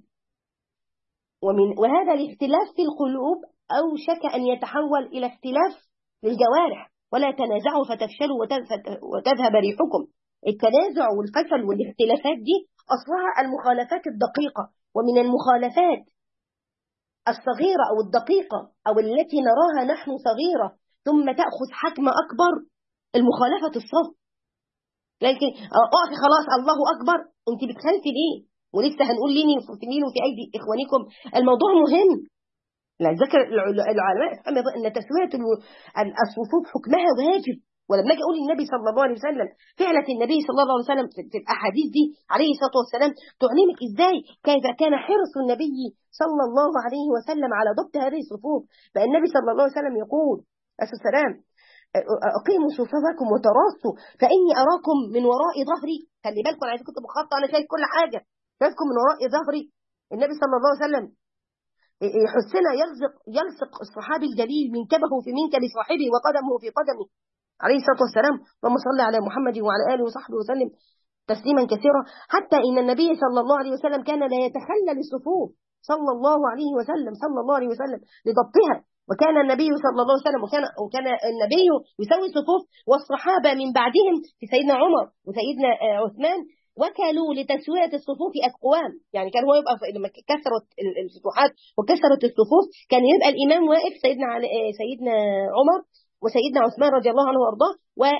ومن وهذا الاختلاف في القلوب أوشك أن يتحول إلى اختلاف للجوارح. ولا تنازعوا فتفشلوا وتذهب ريحكم. التنازع والفشل والاختلافات دي أصلها المخالفات الدقيقة، ومن المخالفات الصغيرة أو الدقيقة أو التي نراها نحن صغيرة ثم تأخذ حجم أكبر المخالفة الصف. لكن اقفي خلاص الله أكبر، أنت بتخالفي ليه؟ ولسه هنقول لين في في أيدي إخوانكم. الموضوع مهم. لا ذكر العلماء أن تسوية الصفوف حكمها واجب. ولما اجي اقول النبي صلى الله عليه وسلم فعلة النبي صلى الله عليه وسلم في الأحاديث دي عليه الصلاة والسلام تعلمك إزاي كيف كان حرص النبي صلى الله عليه وسلم على ضبط هذه الصفوف. فالنبي صلى الله عليه وسلم يقول عليه السلام: أقيموا صفوفكم وتراصوا فإني أراكم من وراء ظهري. خلي بالكم أنا كنت بخطط، أنا شايف كل حاجة، شايفكم من وراء ظهري. النبي صلى الله عليه وسلم يحسنا يلصق يلصق الصحابي الجليل منكبه في منكب صاحبه وقدمه في قدمه عليه الصلاة والسلام. اللهم صل على محمد وعلى آله وصحبه وسلم تسليما كثيرا. حتى إن النبي صلى الله عليه وسلم كان لا يتخلل الصفوف صلى الله عليه وسلم صلى الله عليه وسلم لضبطها. وكان النبي صلى الله عليه وسلم وكان وكان النبي يسوي الصفوف، والصحابة من بعدهم في سيدنا عمر وسيدنا عثمان وكلوا لتسوية الصفوف أقوام. يعني كان هو يبقى لما كثرت الفتوحات وكثرت الصفوف كان يبقى الإمام واقف سيدنا سيدنا عمر وسيدنا عثمان رضي الله عنه وارضاه،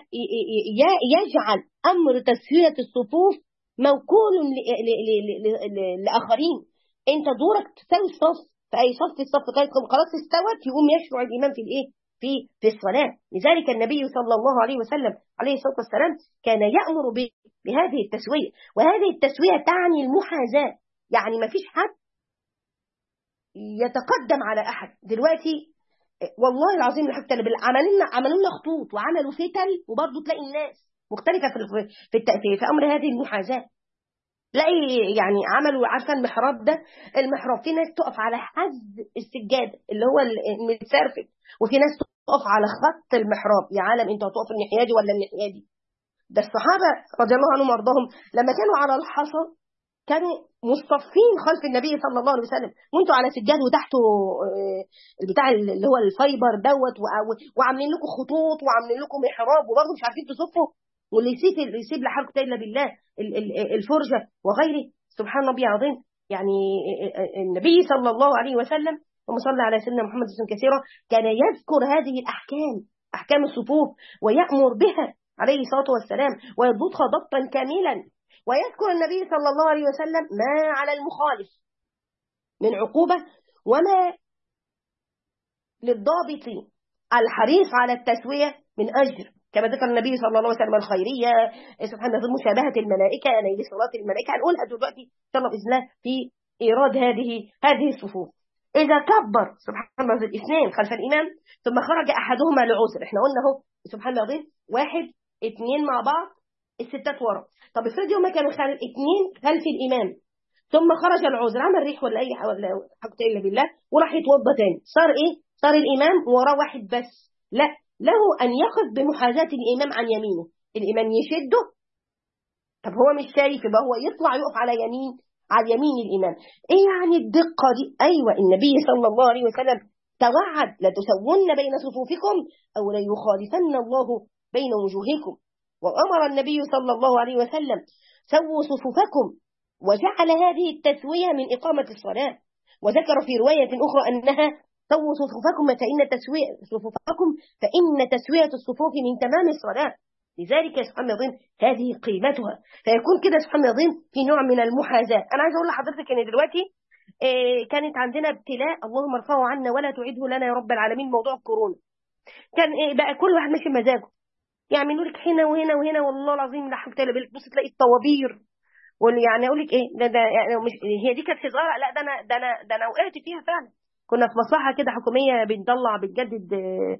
ويجعل أمر تسوية الصفوف موكول لآخرين. أنت دورك تسوي الصف في أي صف، الصف خلاص استوت يقوم يشرع الإمام في الإيه في في الصلاة. لذلك النبي صلى الله عليه وسلم عليه الصلاة والسلام كان يأمر بهذه التسوية. وهذه التسوية تعني المحاذاة، يعني ما فيش حد يتقدم على أحد. دلوقتي والله العظيم الحق عملوا لنا عملوا لنا خطوط وعملوا فتل، وبرضه تلاقي الناس مختلفة في في في, في أمر هذه المحاذاة. تلاقي يعني عملوا عارفه المحراب ده، المحراب في ناس تقف على حز السجادة اللي هو المتسرفل، وفي ناس تقف على خط المحراب. يا عالم انتوا هتقفوا الناحية دي ولا الناحية دي؟ ده الصحابة رضي الله عنهم وارضاهم لما كانوا على الحصى كانوا مصطفين خلف النبي صلى الله عليه وسلم، وانتوا على سجاد وتحته البتاع اللي هو الفايبر دوت، وعاملين لكم خطوط وعاملين لكم محراب وبرضه مش عارفين تصفوا. واللي يسيب يسيب لحركه الا بالله الفرجه وغيره. سبحان ربي العظيم. يعني النبي صلى الله عليه وسلم ومصلى على سيدنا محمد صلى الله عليه وسلم كثيرا كان يذكر هذه الاحكام، احكام الصفوف، ويأمر بها عليه الصلاه والسلام ويضبطها ضبطا كاملا. ويذكر النبي صلى الله عليه وسلم ما على المخالف من عقوبة، وما للضابط الحريص على التسوية من أجر. كما ذكر النبي صلى الله عليه وسلم الخيرية، سبحان الله، مشابهة الملائكة، نيل صلاة الملائكة، هنقولها دلوقتي إن شاء الله بإذن الله في إيراد هذه هذه الصفوف. إذا كبر سبحان الله الاثنين خلف الإمام ثم خرج أحدهما لعذر، إحنا قلنا أهو سبحان الله واحد اثنين مع بعض الستات ورا. طب افرضي هما كانوا خلف اثنين خلف الإمام ثم خرج العذر، عمل ريح ولا أي حاجة ولا حاجة إلا بالله وراح يتوضى تاني، صار إيه؟ صار الإمام وراه واحد بس؟ لا، له أن يأخذ بمحاذاة الإمام عن يمينه، الإمام يشده. طب هو مش شايف، يبقى هو يطلع يقف على يمين على يمين الإمام. إيه يعني الدقة دي؟ أيوة، النبي صلى الله عليه وسلم توعد لتسون بين صفوفكم أو ليخالفن الله بين وجوهكم، وأمر النبي صلى الله عليه وسلم سووا صفوفكم، وجعل هذه التسوية من إقامة الصلاة، وذكر في رواية أخرى أنها سووا صفوفكم فإن تسوية صفوفكم فإن تسوية الصفوف من تمام الصلاة. لذلك يا سبحان الله هذه قيمتها، فيكون كده سبحان الله في نوع من المحاذاة. أنا عايز أقول لحضرتك إن دلوقتي إيه كانت عندنا ابتلاء، اللهم ارفعه عنا ولا تعيده لنا يا رب العالمين، موضوع الكورونا. كان إيه بقى كل واحد ماشي بمزاجه، يعملوا لك هنا وهنا وهنا، والله العظيم لا حول ولا قوة، بص تلاقي الطوابير واللي يعني اقول لك ايه ده ده يعني مش هي دي كانت هزاره، لا ده انا ده انا ده انا وقعت فيها فعلا. كنا في مصلحه كده حكوميه بنطلع بتجدد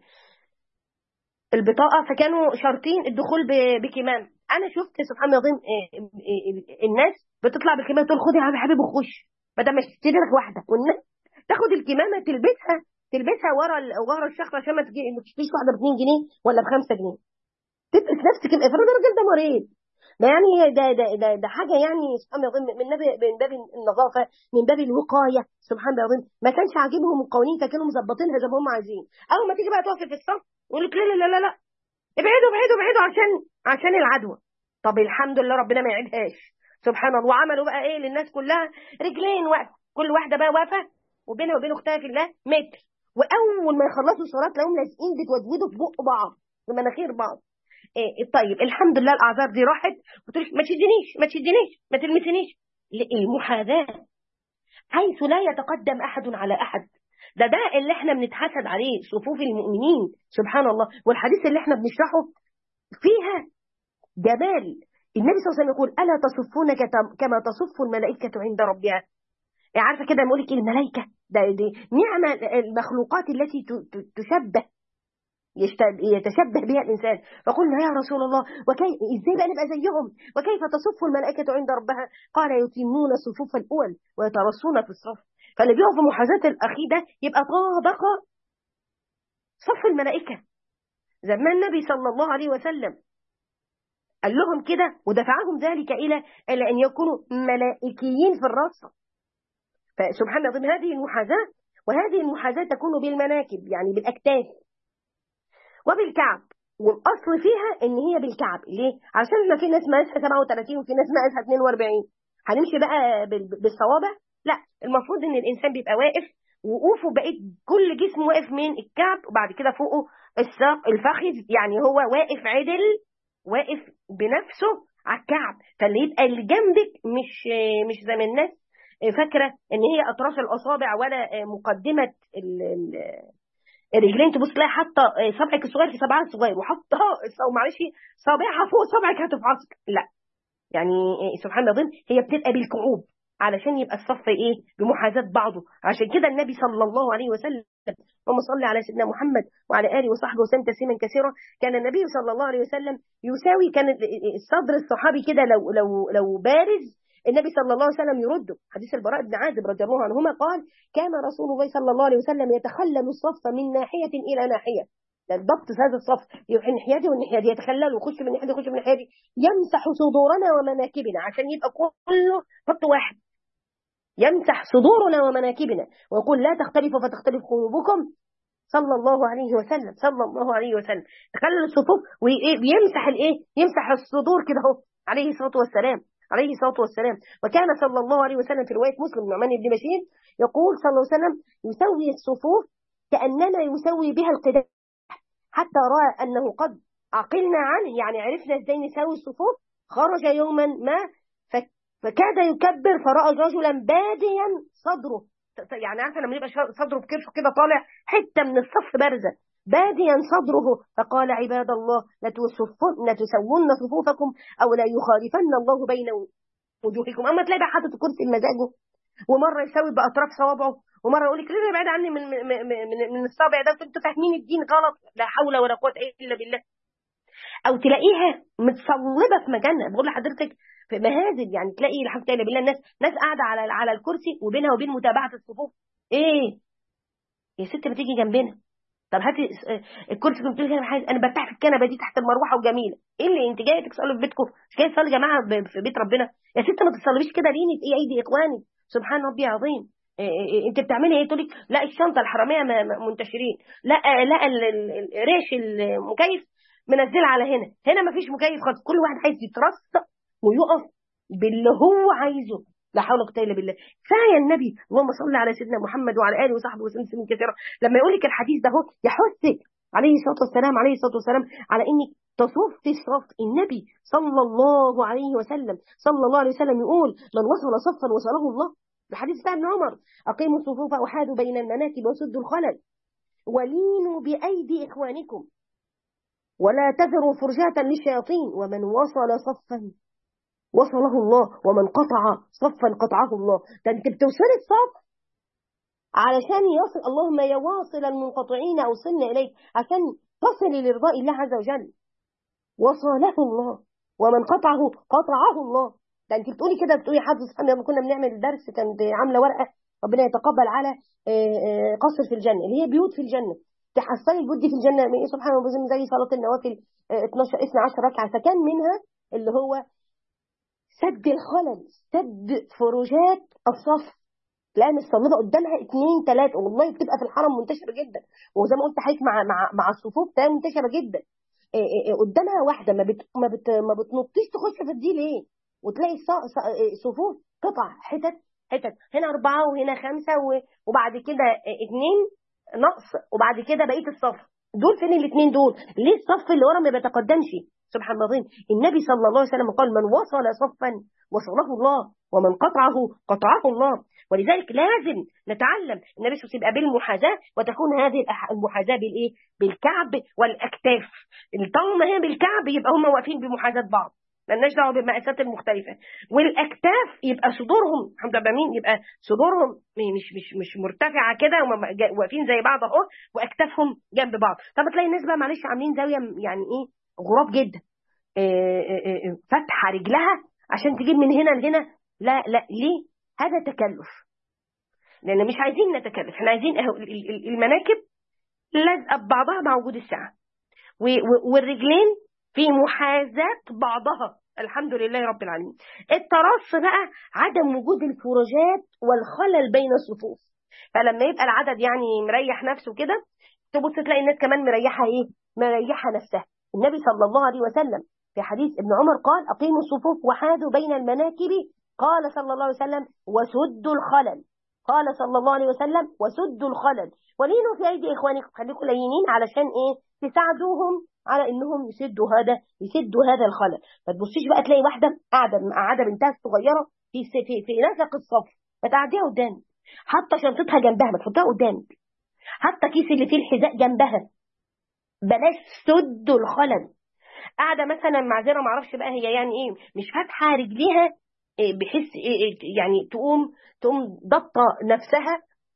البطاقه، فكانوا شرطين الدخول بكمام. انا شفت سبحان الله الناس بتطلع بكمام، تقول خدي يا حبيبي خش، بدل ما تشتري لك واحده والناس تاخد الكمامه تلبسها تلبسها ورا ورا الشخص عشان ما تشتريش واحده ب اتنين جنيه ولا ب خمسة جنيه، تلبس نفسك. افرض الراجل ده مريض، ده يعني ده ده ده, ده حاجه يعني سبحان الله من باب من باب النظافه، من باب الوقايه. سبحان الله ما كانش عاجبهم القوانين، فكانوا مظبطينها زي ما هم عايزين. اول ما تيجي بقى تقف في الصف يقول لك لا لا لا لا ابعدوا ابعدوا ابعدوا عشان عشان العدوى. طب الحمد لله ربنا ما يعيدهاش سبحان الله. وعملوا بقى ايه للناس كلها؟ رجلين واقفه، كل واحده بقى واقفه وبينها وبين اختها في الله متر، واول ما يخلصوا الصلاه تلاقيهم لازقين بتودودوا في بق بعض في مناخير بعض. إيه طيب الحمد لله الاعذار دي راحت، وتقول ما تشدنيش ما تشدنيش ما تلمسنيش. المحاذاه حيث لا يتقدم احد على احد، ده ده اللي احنا بنتحسد عليه صفوف المؤمنين سبحان الله. والحديث اللي احنا بنشرحه فيها جمال. النبي صلى الله عليه وسلم يقول الا تصفون كما تصف الملائكه عند ربها. عارفه كده بقول لك الملائكه ده دي نعمه المخلوقات التي تشبه يتشبه بها الإنسان. فقلنا يا رسول الله وكيف إزاي بقى نبقى زيهم، وكيف تصف الملائكة عند ربها؟ قال يتمون الصفوف الأول ويترصون في الصف. فاللي بيقف في محاذاة الأخي ده يبقى طابق صف الملائكة زي ما النبي صلى الله عليه وسلم قال لهم كده، ودفعهم ذلك إلى إلى أن يكونوا ملائكيين في الرصة. فسبحان الله ضمن هذه المحاذاة، وهذه المحاذاة تكون بالمناكب يعني بالأكتاف وبالكعب، والاصل فيها ان هي بالكعب. ليه؟ عشان احنا في ناس مقاسها سبعة وتلاتين وفي ناس مقاسها اتنين واربعين، هنمشي بقى بالصوابع؟ لا، المفروض ان الانسان بيبقى واقف وقوفه بقيت كل جسمه واقف من الكعب وبعد كده فوقه الساق الفخذ، يعني هو واقف عدل واقف بنفسه على الكعب. فاللي يبقى اللي جنبك مش مش زي ما الناس فاكره ان هي اطراف الاصابع ولا مقدمه الرجلين، تبص تلاقي حاطه صبعك الصغير في صبعها الصغير وحطها او معلش صابعها فوق صبعك هتفعصك. لا، يعني سبحان الله هي بتبقى بالكعوب علشان يبقى الصف ايه بمحاذاه بعضه. عشان كده النبي صلى الله عليه وسلم، اللهم صل على سيدنا محمد وعلى اله وصحبه وسلم تسليما كثيرا، كان النبي صلى الله عليه وسلم يساوي كان الصدر الصحابي كده لو لو لو بارز النبي صلى الله عليه وسلم يرده. حديث البراء بن عازب رضي الله عنهما قال كان رسول الله صلى الله عليه وسلم يتخلل الصف من ناحية إلى ناحية، الضبط في هذا الصف الناحية دي والناحية دي، يتخلل ويخش من ناحية دي ويخش من ناحية دي، يمسح صدورنا ومناكبنا عشان يبقى كله خط واحد، يمسح صدورنا ومناكبنا ويقول لا تختلفوا فتختلف قلوبكم صلى الله عليه وسلم صلى الله عليه وسلم. تخلل الصفوف ويمسح الايه يمسح الصدور كده اهو عليه الصلاه والسلام عليه الصلاه والسلام. وكان صلى الله عليه وسلم في روايه مسلم نعمان بن بشير يقول صلى الله عليه وسلم يسوي الصفوف كاننا يسوي بها القداح، حتى راى انه قد عقلنا عنه، يعني عرفنا ازاي نسوي الصفوف. خرج يوما ما فكاد يكبر فراى رجلا باديا صدره، يعني عارفه لما يبقى صدره بكرشه كده طالع حته من الصف بارزه، باديا صدره فقال عباد الله لتسون صفوفكم أو لا يخالفن الله بين وجوهكم. أما تلاقي بقى حاطط الكرسي بمزاجه، ومرة يساوي بأطراف صوابعه، ومرة يقول لك ليه بعيد عني من من من, من الصابع ده، انتوا فاهمين الدين غلط. لا حول ولا قوة إلا بالله. أو تلاقيها متصلبة في مكانها. بقول لحضرتك في مهازل، يعني تلاقي الحمد لله بالله الناس ناس قاعدة على على الكرسي وبينها وبين متابعة الصفوف ايه يا ست ما تيجي جنبنا. طب هاتي الكرسي اللي بتقولي انا عايز انا برتاح في الكنبه دي تحت المروحه وجميله. ايه اللي انت جايه تصلي في بيتكم؟ مش جايه تصلي يا جماعه في بيت ربنا؟ يا ست ما تصليش كده ليني في ايه ايدي اخواني. سبحان ربي عظيم. إيه إيه انت بتعملي ايه؟ تقولي لا الشنطه الحراميه منتشرين، لا لا ريش المكيف منزله على هنا، هنا ما فيش مكيف خالص. كل واحد عايز يترصق ويقف باللي هو عايزه. لا حول ولا قوه الا بالله. كفايه النبي اللهم صل على سيدنا محمد وعلى اله وصحبه وسلم كثيرا لما يقول لك الحديث ده هو يحثك عليه الصلاه والسلام عليه الصلاه والسلام على انك تصفي الصف. النبي صلى الله عليه وسلم صلى الله عليه وسلم يقول من وصل صفا وصله الله. الحديث بتاع ابن عمر اقيموا الصفوف وحادوا بين المناكب وسدوا الخلل ولينوا بايدي اخوانكم ولا تذروا فرجات للشياطين ومن وصل صفا وصله الله ومن قطع صفا قطعه الله. ده انت بتوصل الصف علشان يصل. اللهم يا واصل المنقطعين اوصلنا اليك، عشان تصل لرضاء الله عز وجل. وصله الله ومن قطعه قطعه الله. ده انت بتقولي كده، بتقولي حد سبحان الله كنا بنعمل درس كانت عامله ورقه ربنا يتقبل على قصر في الجنه اللي هي بيوت في الجنه، تحصلي البيوت دي في الجنه سبحان الله زي صلاه النوافل اثناشر اثنا عشر ركعه. فكان منها اللي هو سد الخلل، سد فروجات الصف. تلاقي متصلبه قدامها اثنين ثلاثه، والله بتبقى في الحرم منتشره جدا، وزي ما قلت حضرتك مع مع مع الصفوف ده منتشره جدا. إيه إيه قدامها واحده ما بت ما بت ما بتنطيش تخش في دي ليه؟ وتلاقي صفوف قطع حتت حتت، هنا اربعه وهنا خمسه وبعد كده اثنين نقص وبعد كده بقيه الصف. دول فين الاثنين دول؟ ليه الصف اللي ورا ما بيتقدمش؟ سبحان الله. النبي صلى الله عليه وسلم قال من وصل صفا وصله الله ومن قطعه قطعه الله. ولذلك لازم نتعلم النبي صلى الله عليه وسلم يبقى بالمحاذاه، وتكون هذه المحاذاه بالايه؟ بالكعب والاكتاف. طالما هي بالكعب يبقى هم واقفين بمحاذاه بعض، مالناش دعوه بالمقاسات المختلفه. والاكتاف يبقى صدورهم الحمد لله مين يبقى صدورهم مش مش مش مرتفعه كده واقفين زي بعض اهو، واكتافهم جنب بعض. طب تلاقي الناس بقى معلش عاملين زاويه يعني ايه غراب جدا، فتحه رجلها عشان تجيب من هنا لهنا. لا لا ليه؟ هذا تكلف، لان مش عايزين نتكلف، احنا عايزين المناكب لازقه ببعضها مع وجود الساعه، والرجلين في محاذاه بعضها الحمد لله رب العالمين. الترص بقى عدم وجود الفروجات والخلل بين الصفوف. فلما يبقى العدد يعني مريح نفسه كده، تبص تلاقي الناس كمان مريحه ايه؟ مريحه نفسها. النبي صلى الله عليه وسلم في حديث ابن عمر قال اقيموا الصفوف وحاذوا بين المناكب، قال صلى الله عليه وسلم وسدوا الخلل، قال صلى الله عليه وسلم وسدوا الخلل ولينوا في ايدي اخوانكم. خليكم لينين علشان ايه؟ تساعدوهم على انهم يسدوا هذا يسدوا هذا الخلل. ما تبصيش بقى تلاقي واحده قاعده مقعده بنتها الصغيره في في في نسق الصف، ما تقعديها قدامك، حاطه شنطتها جنبها ما تحطها قدامك، حاطه كيس اللي فيه الحذاء جنبها. بلاش سدوا الخلل. قاعده مثلا معذره ما اعرفش بقى هي يعني ايه مش فاتحه رجليها بحيث يعني تقوم تقوم ضبطه نفسها.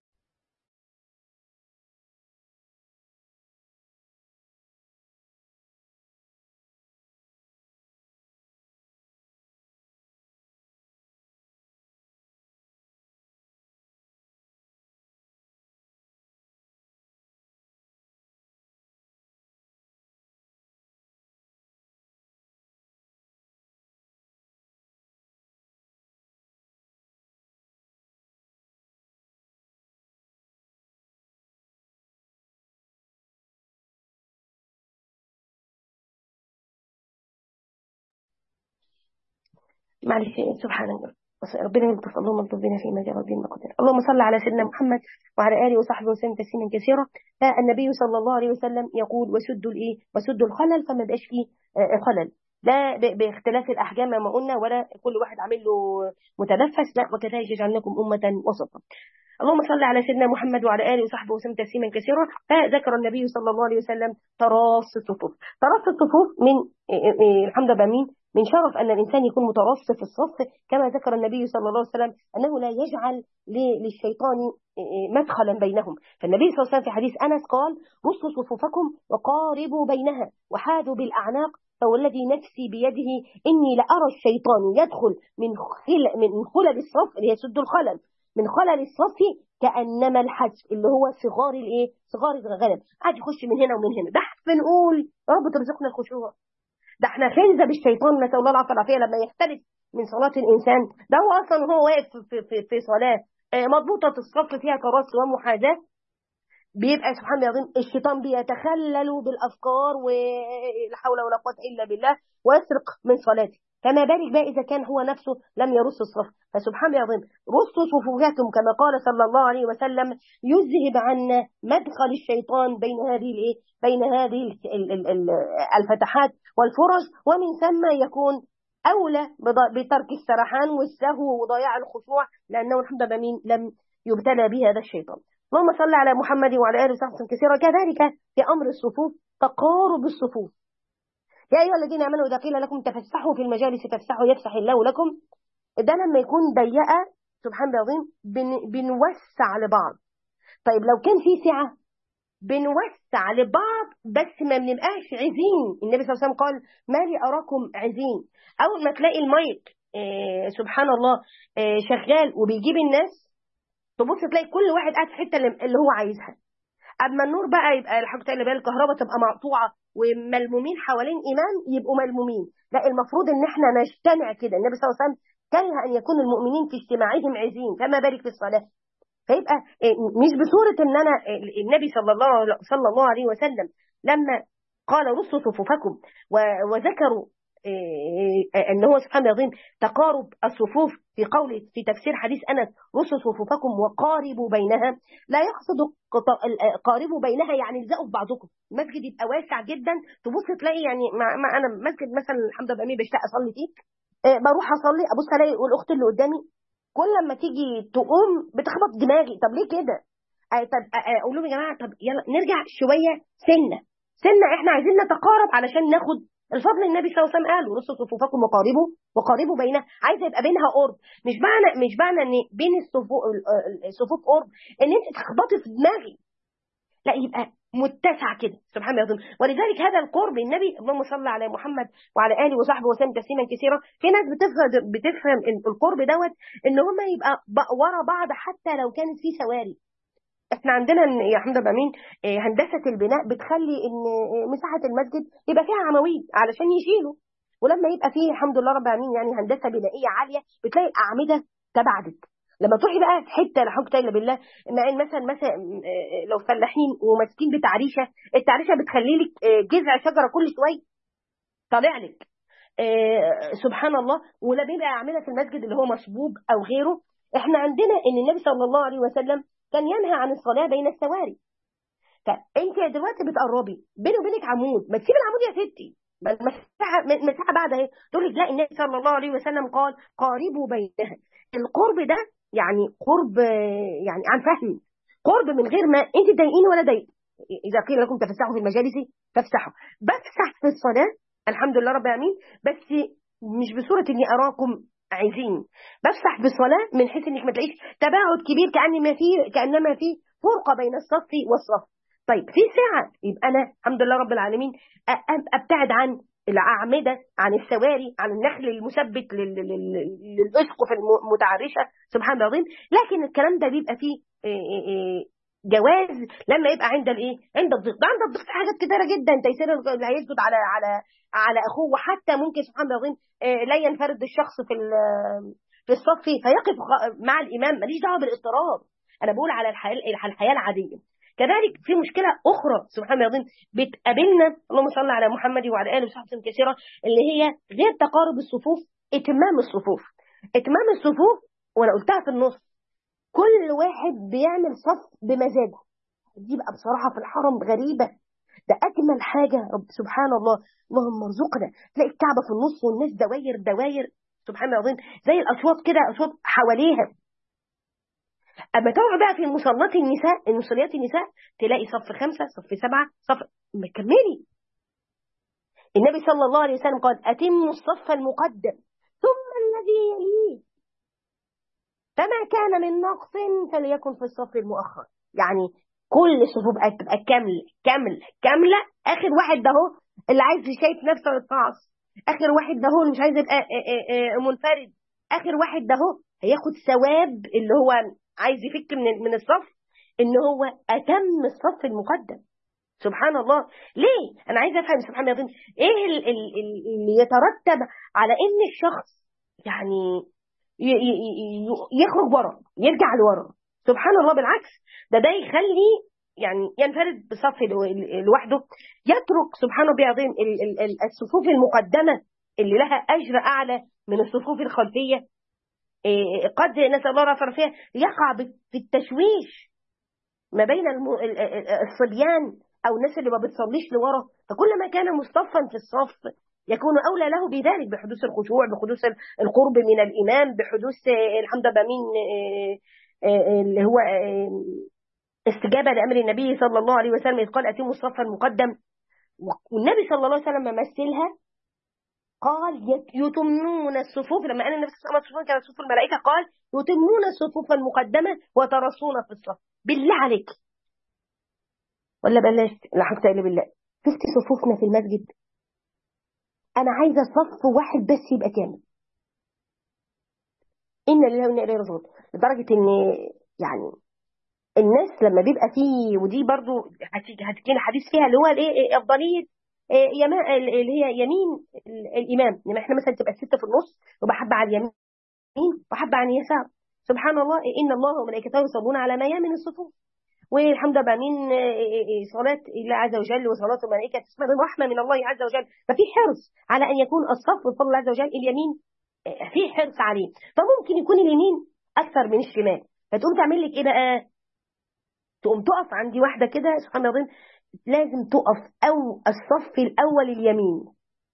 معلش سبحان الله ربنا يلطف، اللهم الطف بنا فيما جرى به المقدار. اللهم صل على سيدنا محمد وعلى اله وصحبه وسلم تسليما كثيرا. فالنبي صلى الله عليه وسلم يقول وسدوا الايه؟ وسدوا الخلل، فما بقاش فيه خلل لا باختلاف الاحجام ما قلنا، ولا كل واحد عامل له متنفس، لا وكذلك جعلناكم امه وسطا. اللهم صل على سيدنا محمد وعلى آله وصحبه وسلم تسليما كثيرا. فذكر النبي صلى الله عليه وسلم تراص الصفوف. تراص الصفوف من الحمد لله مين من شرف أن الإنسان يكون متراص في الصف، كما ذكر النبي صلى الله عليه وسلم أنه لا يجعل للشيطان مدخلا بينهم. فالنبي صلى الله عليه وسلم في حديث أنس قال: رصوا صفوفكم وقاربوا بينها وحاذوا بالأعناق، فوالذي نفسي بيده إني لأرى الشيطان يدخل من خل من خلل الصف، اللي يسد الخلل من خلل الصف، كأنما الحجب اللي هو صغار الايه صغار الغنم، قاعد يخش من هنا ومن هنا. ده بنقول يا رب ترزقنا الخشوع. ده احنا خنزة بالشيطان نسأل الله العافية والعافية لما يختلف من صلاة الإنسان. ده هو أصلا هو واقف في, في, في صلاة مضبوطة الصف فيها كراس ومحاذاة، بيبقى سبحان الله العظيم الشيطان بيتخلل بالأفكار ولا حول ولا قوة إلا بالله ويسرق من صلاته، فما بالك بقى إذا كان هو نفسه لم يرص الصف. فسبحان الله العظيم رصوا صفوفكم كما قال صلى الله عليه وسلم يذهب عنا مدخل الشيطان بين هذه الايه بين هذه الفتحات والفرج، ومن ثم يكون أولى بترك السرحان والسهو وضياع الخشوع، لأنه الحمد لله مين لم يبتلى به هذا الشيطان. اللهم صل على محمد وعلى آله وصحبه كثيرا. كذلك في أمر الصفوف تقارب الصفوف. يا أيها الذين آمنوا إذا قيل لكم تفسحوا في المجالس تفسحوا يفسح الله لكم. ده لما يكون ضيقة سبحان الله العظيم بن بنوسع لبعض. طيب لو كان في سعة بنوسع لبعض بس ما بنبقاش عزين. النبي صلى الله عليه وسلم قال: ما لي أراكم عزين. أول ما تلاقي المايك آه سبحان الله آه شغال وبيجيب الناس، تبص تلاقي كل واحد قاعد في حته اللي هو عايزها. اما النور بقى يبقى الحاجه اللي بقى الكهرباء تبقى مقطوعه وملمومين حوالين امام يبقوا ملمومين. لا، المفروض ان احنا نجتمع كده. النبي صلى الله عليه وسلم كره ان يكون المؤمنين في اجتماعهم عزين، فما بالك في الصلاه. فيبقى مش بصوره ان انا النبي صلى الله صلى الله عليه وسلم لما قال رصوا صفوفكم وذكروا أنه هو سبحانه العظيم تقارب الصفوف في قوله في تفسير حديث أنس رصوا صفوفكم وقاربوا بينها، لا يقصد قاربوا بينها يعني الزقوا في بعضكم. المسجد يبقى واسع جدا، تبص تلاقي يعني ما, ما أنا مسجد مثلا الحمد لله أمي بشتاق أصلي فيه، أه بروح أصلي أبص ألاقي الأخت اللي قدامي كل لما تيجي تقوم بتخبط دماغي. طب ليه كده؟ أه طب أقول لهم يا جماعة طب يلا نرجع شوية سنة سنة، إحنا عايزين نتقارب علشان ناخد الفضل. النبي صلى الله عليه وسلم قال: رصوا صفوفكم وقاربوا وقاربوا بينها. عايزه يبقى بينها قرب، مش معنى مش معنى ان بين الصفوف الصفوف قرب ان انت تخبطي في دماغي، لا، يبقى متسع كده سبحان الله. ولذلك هذا القرب النبي اللهم صل على محمد وعلى اله وصحبه وسلم تسليما كثيرا. في ناس بتفهم بتفهم القرب دوت ان هم يبقى ورا بعض حتى لو كانت في سواري. احنا عندنا يا حمد بامين هندسه البناء بتخلي ان مساحه المسجد يبقى فيها عواميد علشان يشيلوا، ولما يبقى فيه الحمد لله رب العالمين يعني هندسه بنائيه عاليه بتلاقي الاعمده تبعدت. لما تروحي بقى في حته لا حول الا بالله مثلا مثلا لو فلاحين وماسكين بتعريشه، التعريشه بتخلي لك جذع شجره كل شويه طالع لك سبحان الله، ولا بيبقى اعمده في المسجد اللي هو مصبوب او غيره. احنا عندنا ان النبي صلى الله عليه وسلم كان ينهى عن الصلاة بين السواري. فانت دلوقتي بتقربي بيني وبينك عمود، ما تسيب العمود يا ستي، المساحه المساحه بعد اهي. تقول لك لا، النبي صلى الله عليه وسلم قال: قاربوا بينها. القرب ده يعني قرب يعني عن فهم، قرب من غير ما انت تضايقيني ولا ضايق. اذا قيل لكم تفسحوا في المجالس فافسحوا. بفسح في الصلاه الحمد لله رب العالمين، بس مش بصوره اني اراكم عايزين. بفسح بالصلاه من حيث انك ما تلاقيش تباعد كبير كأن ما فيه كانما في فرقه بين الصف والصف. طيب في ساعه يبقى انا الحمد لله رب العالمين ابتعد عن الاعمده، عن السواري، عن النخل المثبت للاسقف المتعرشه سبحان الله العظيم. لكن الكلام ده بيبقى فيه جواز لما يبقى عند الايه عند الضغط. عند الضغط حاجات كتيره جدا تيسير اللي هيسجد على على على اخوه، وحتى ممكن سبحان الله العظيم لا ينفرد الشخص في في الصف فيقف مع الامام. ماليش دعوه بالاضطراب، انا بقول على الحياه الحياه العاديه. كذلك في مشكله اخرى سبحان الله العظيم بتقابلنا اللهم صل على محمد وعلى اله وصحبه كثيرا، اللي هي غير تقارب الصفوف، اتمام الصفوف. اتمام الصفوف وانا قلتها في النص، كل واحد بيعمل صف بمزاجه. دي بقى بصراحه في الحرم غريبه، ده اجمل حاجه. رب سبحان الله، اللهم ارزقنا. تلاقي الكعبه في النص والناس دواير دواير سبحان الله العظيم، زي الاصوات كده، اصوات حواليها. اما تقعد بقى في مصلات النساء، المصليات النساء، تلاقي صف خمسة، صف سبعة، صف مكملي. النبي صلى الله عليه وسلم قال أتموا الصف المقدم ثم الذي يليه، فما كان من نقص فليكن في الصف المؤخر. يعني كل الصفوف تبقى كاملة كاملة كاملة. آخر واحد ده هو اللي عايز شايف نفسه يتقاعس، آخر واحد ده هو اللي مش عايز يبقى منفرد، آخر واحد ده هو هياخد ثواب اللي هو عايز يفك من من الصف، إن هو أتم الصف المقدم. سبحان الله. ليه؟ أنا عايزة أفهم سبحان الله إيه اللي يترتب على إن الشخص يعني يخرج ورا، يرجع لورا. سبحان الله. بالعكس، ده ده يخلي يعني ينفرد بصف لوحده، يترك سبحان الله بعظيم الصفوف المقدمة اللي لها أجر أعلى من الصفوف الخلفية. قد نسأل الله العافية فيها يقع في التشويش ما بين الصبيان أو الناس اللي ما بتصليش لورا، فكل ما كان مصطفا في الصف يكون أولى له بذلك، بحدوث الخشوع، بحدوث القرب من الإمام، بحدوث الحمد لله مين اللي هو استجابة لأمر النبي صلى الله عليه وسلم إذ قال أتموا الصف المقدم. والنبي صلى الله عليه وسلم مثلها قال يتمون الصفوف، لما قال النبي صلى الله عليه وسلم كانت صفوف الملائكة قال يتمون الصفوف المقدمة وترصون في الصف. بالله عليك ولا بلاش، لا حتى إلا بالله، شفتي صفوفنا في المسجد؟ أنا عايزة صف واحد بس يبقى كامل. إن لله وإنا إليه راجعون. لدرجة إن يعني الناس لما بيبقى فيه، ودي برضو هتجينا حديث فيها اللي هو الايه افضليه اللي هي يمين الامام، لما احنا مثلا تبقى السته في النص وبحب على اليمين وحب على اليسار. سبحان الله. ان الله وملائكته يصلون على ما يمن الصفوف، والحمد لله من صلاه الله عز وجل وصلاه الملائكه تسمى رحمه من الله عز وجل. ففي حرص على ان يكون الصف بفضل الله عز وجل اليمين في حرص عليه، فممكن يكون اليمين اكثر من الشمال، فتقوم تعمل لك ايه بقى؟ تقوم تقف عندي واحدة كده سبحان الله لازم تقف أو الصف الأول اليمين.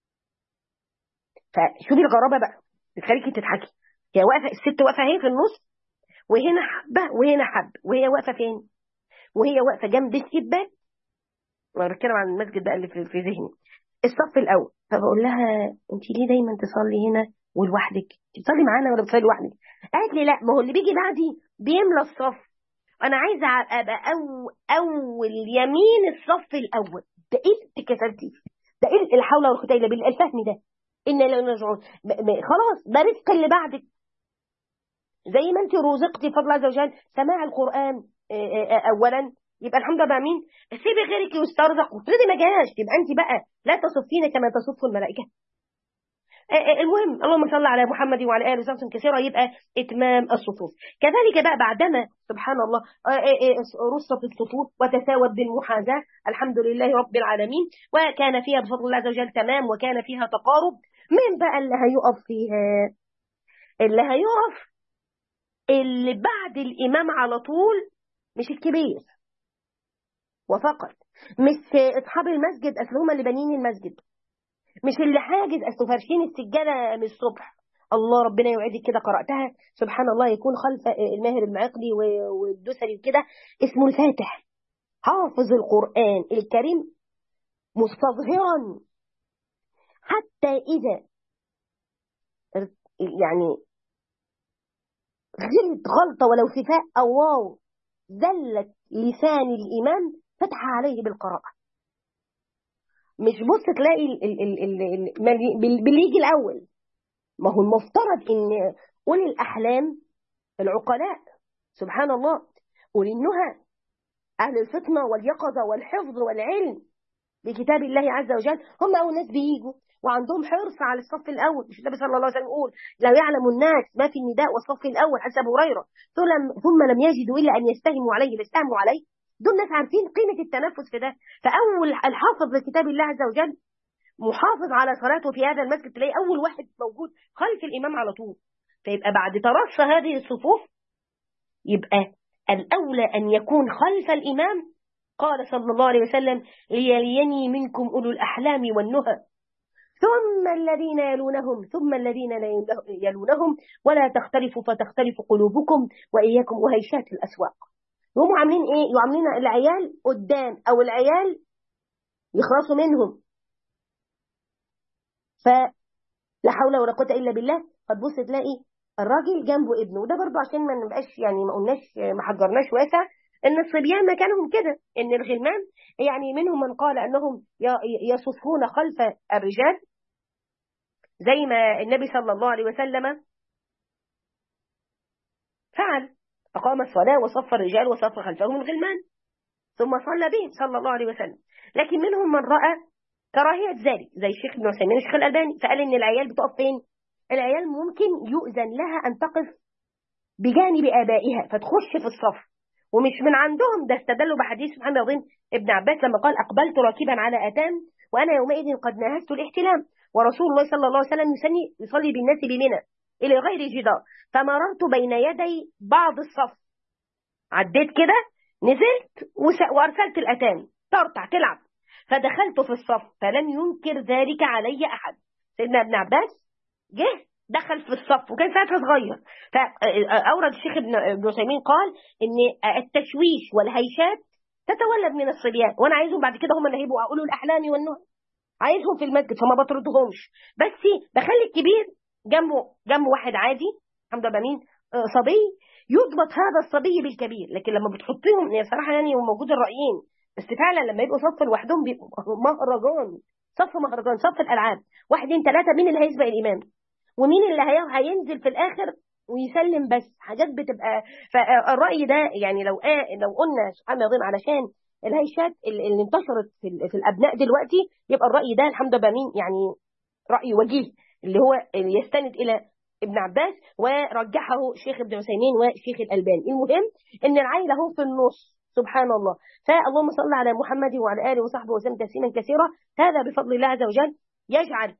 فشوفي الغرابة بقى بتخليكي تضحكي، هي واقفة الست واقفة اهي في النص، وهنا حبة وهنا حب، وهي واقفة فين؟ وهي واقفة جنب الشباك. وانا بتكلم عن المسجد بقى اللي في, في ذهني الصف الأول. فبقول لها انت ليه دايما تصلي هنا ولوحدك؟ بتصلي معانا ولا بتصلي لوحدك؟ قالت لي لا، ما هو اللي بيجي بعدي بيملى الصف، انا عايزه ابقى أو اول يمين الصف الاول. ده ايه اتكسرتي؟ ده ايه الحول ولا القوه الا بالله الفهم ده؟ ان لا نرجعون. خلاص ده رزق اللي بعدك، زي ما انت رزقتي فضل عز وجل سماع القران اولا، يبقى الحمد لله مين؟ سيبي غيرك يسترزق، وافرضي ما جاش يبقى انت بقى لا تصفين كما تصف الملائكه. المهم اللهم صل على محمد وعلى اله وصحبه كثيرا، يبقى اتمام الصفوف. كذلك بقى بعدما سبحان الله رصت الصفوف وتساوت بالمحاذاه الحمد لله رب العالمين، وكان فيها بفضل الله عز وجل تمام، وكان فيها تقارب. مين بقى اللي هيقف فيها؟ اللي هيقف اللي بعد الامام على طول، مش الكبير وفقط، مش اصحاب المسجد اصل هم اللي بانيين المسجد، مش اللي حاجز اصل فارشين السجاده من الصبح. الله ربنا يوعدك كده، قراتها سبحان الله يكون خلف الماهر المعقلي والدسري وكده اسمه الفاتح، حافظ القران الكريم مستظهرا، حتى اذا يعني غلط غلطه ولو في فاء او واو زلت لسان الامام فتح عليه بالقراءه. مش بص تلاقي باللي يجي الاول. ما هو المفترض ان اولي الاحلام العقلاء سبحان الله، اولي النهى، اهل الفطنه واليقظه والحفظ والعلم بكتاب الله عز وجل، هم اول ناس بييجوا وعندهم حرص على الصف الاول. مش النبي صلى الله عليه وسلم يقول لو يعلم الناس ما في النداء والصف الاول حسب ابو هريره ثم لم يجدوا الا ان يستهموا عليه لاستهموا عليه. دول ناس عارفين قيمه التنفس في ده. فاول الحافظ لكتاب الله عز وجل محافظ على صلاته في هذا المسجد تلاقي اول واحد موجود خلف الامام على طول. فيبقى بعد ترص هذه الصفوف يبقى الاولى ان يكون خلف الامام. قال صلى الله عليه وسلم ليليني منكم اولو الاحلام والنهى. ثم الذين يلونهم ثم الذين يلونهم ولا تختلفوا فتختلف قلوبكم وإياكم وهيشات الأسواق. هم عاملين إيه؟ يعاملين العيال قدام أو العيال يخلصوا منهم، فلا حول ولا قوة إلا بالله. هتبص تلاقي الراجل جنبه ابنه، وده برضه عشان ما نبقاش يعني ما قلناش ما حجرناش واسع ان الصبيان مكانهم كده، ان الغلمان يعني منهم من قال انهم يصفون خلف الرجال زي ما النبي صلى الله عليه وسلم فعل، أقام الصلاة وصف الرجال وصف خلفهم الغلمان ثم صلى بهم صلى الله عليه وسلم. لكن منهم من رأى كراهية ذلك زي الشيخ ابن عثيمين والشيخ الألباني، فقال إن العيال بتقف فين؟ العيال ممكن يؤذن لها أن تقف بجانب آبائها فتخش في الصف، ومش من عندهم، ده استدلوا بحديث محمد بن ابن عباس لما قال أقبلت راكبا على أتان وأنا يومئذ قد ناهزت الاحتلام ورسول الله صلى الله عليه وسلم يسني يصلي بالناس بمنى إلى غير جدار، فمررت بين يدي بعض الصف، عديت كده نزلت وأرسلت الأتان ترتع تلعب، فدخلت في الصف فلم ينكر ذلك علي أحد. سيدنا ابن عباس جه دخل في الصف وكان ساعتها صغير، فأورد الشيخ ابن عثيمين قال إن التشويش والهيشات تتولد من الصبيان، وأنا عايزهم بعد كده هم اللي هيبقوا أقولوا الأحلام والنهى، عايزهم في المسجد فما بطردهمش، بس بخلي الكبير جنبه جنبه واحد عادي الحمد لله مين صبي يضبط هذا الصبي بالكبير. لكن لما بتحطيهم يعني صراحة يعني موجود الرأيين، بس فعلا لما يبقوا صف لوحدهم بيبقوا مهرجان، صف مهرجان، صف الألعاب، واحدين ثلاثة، مين اللي هيسبق الإمام ومين اللي هينزل في الآخر ويسلم، بس حاجات بتبقى. فالرأي ده يعني لو آه لو قلنا سبحان الله علشان الهيشات اللي انتشرت في, في الأبناء دلوقتي، يبقى الرأي ده الحمد لله مين يعني رأي وجيه اللي هو اللي يستند إلى ابن عباس ورجحه شيخ ابن عثيمين وشيخ الألباني. المهم ان العيلة هو في النص سبحان الله. فاللهم صل على محمد وعلى آله وصحبه وسلم تسليما كثيرا. هذا بفضل الله عز وجل يجعل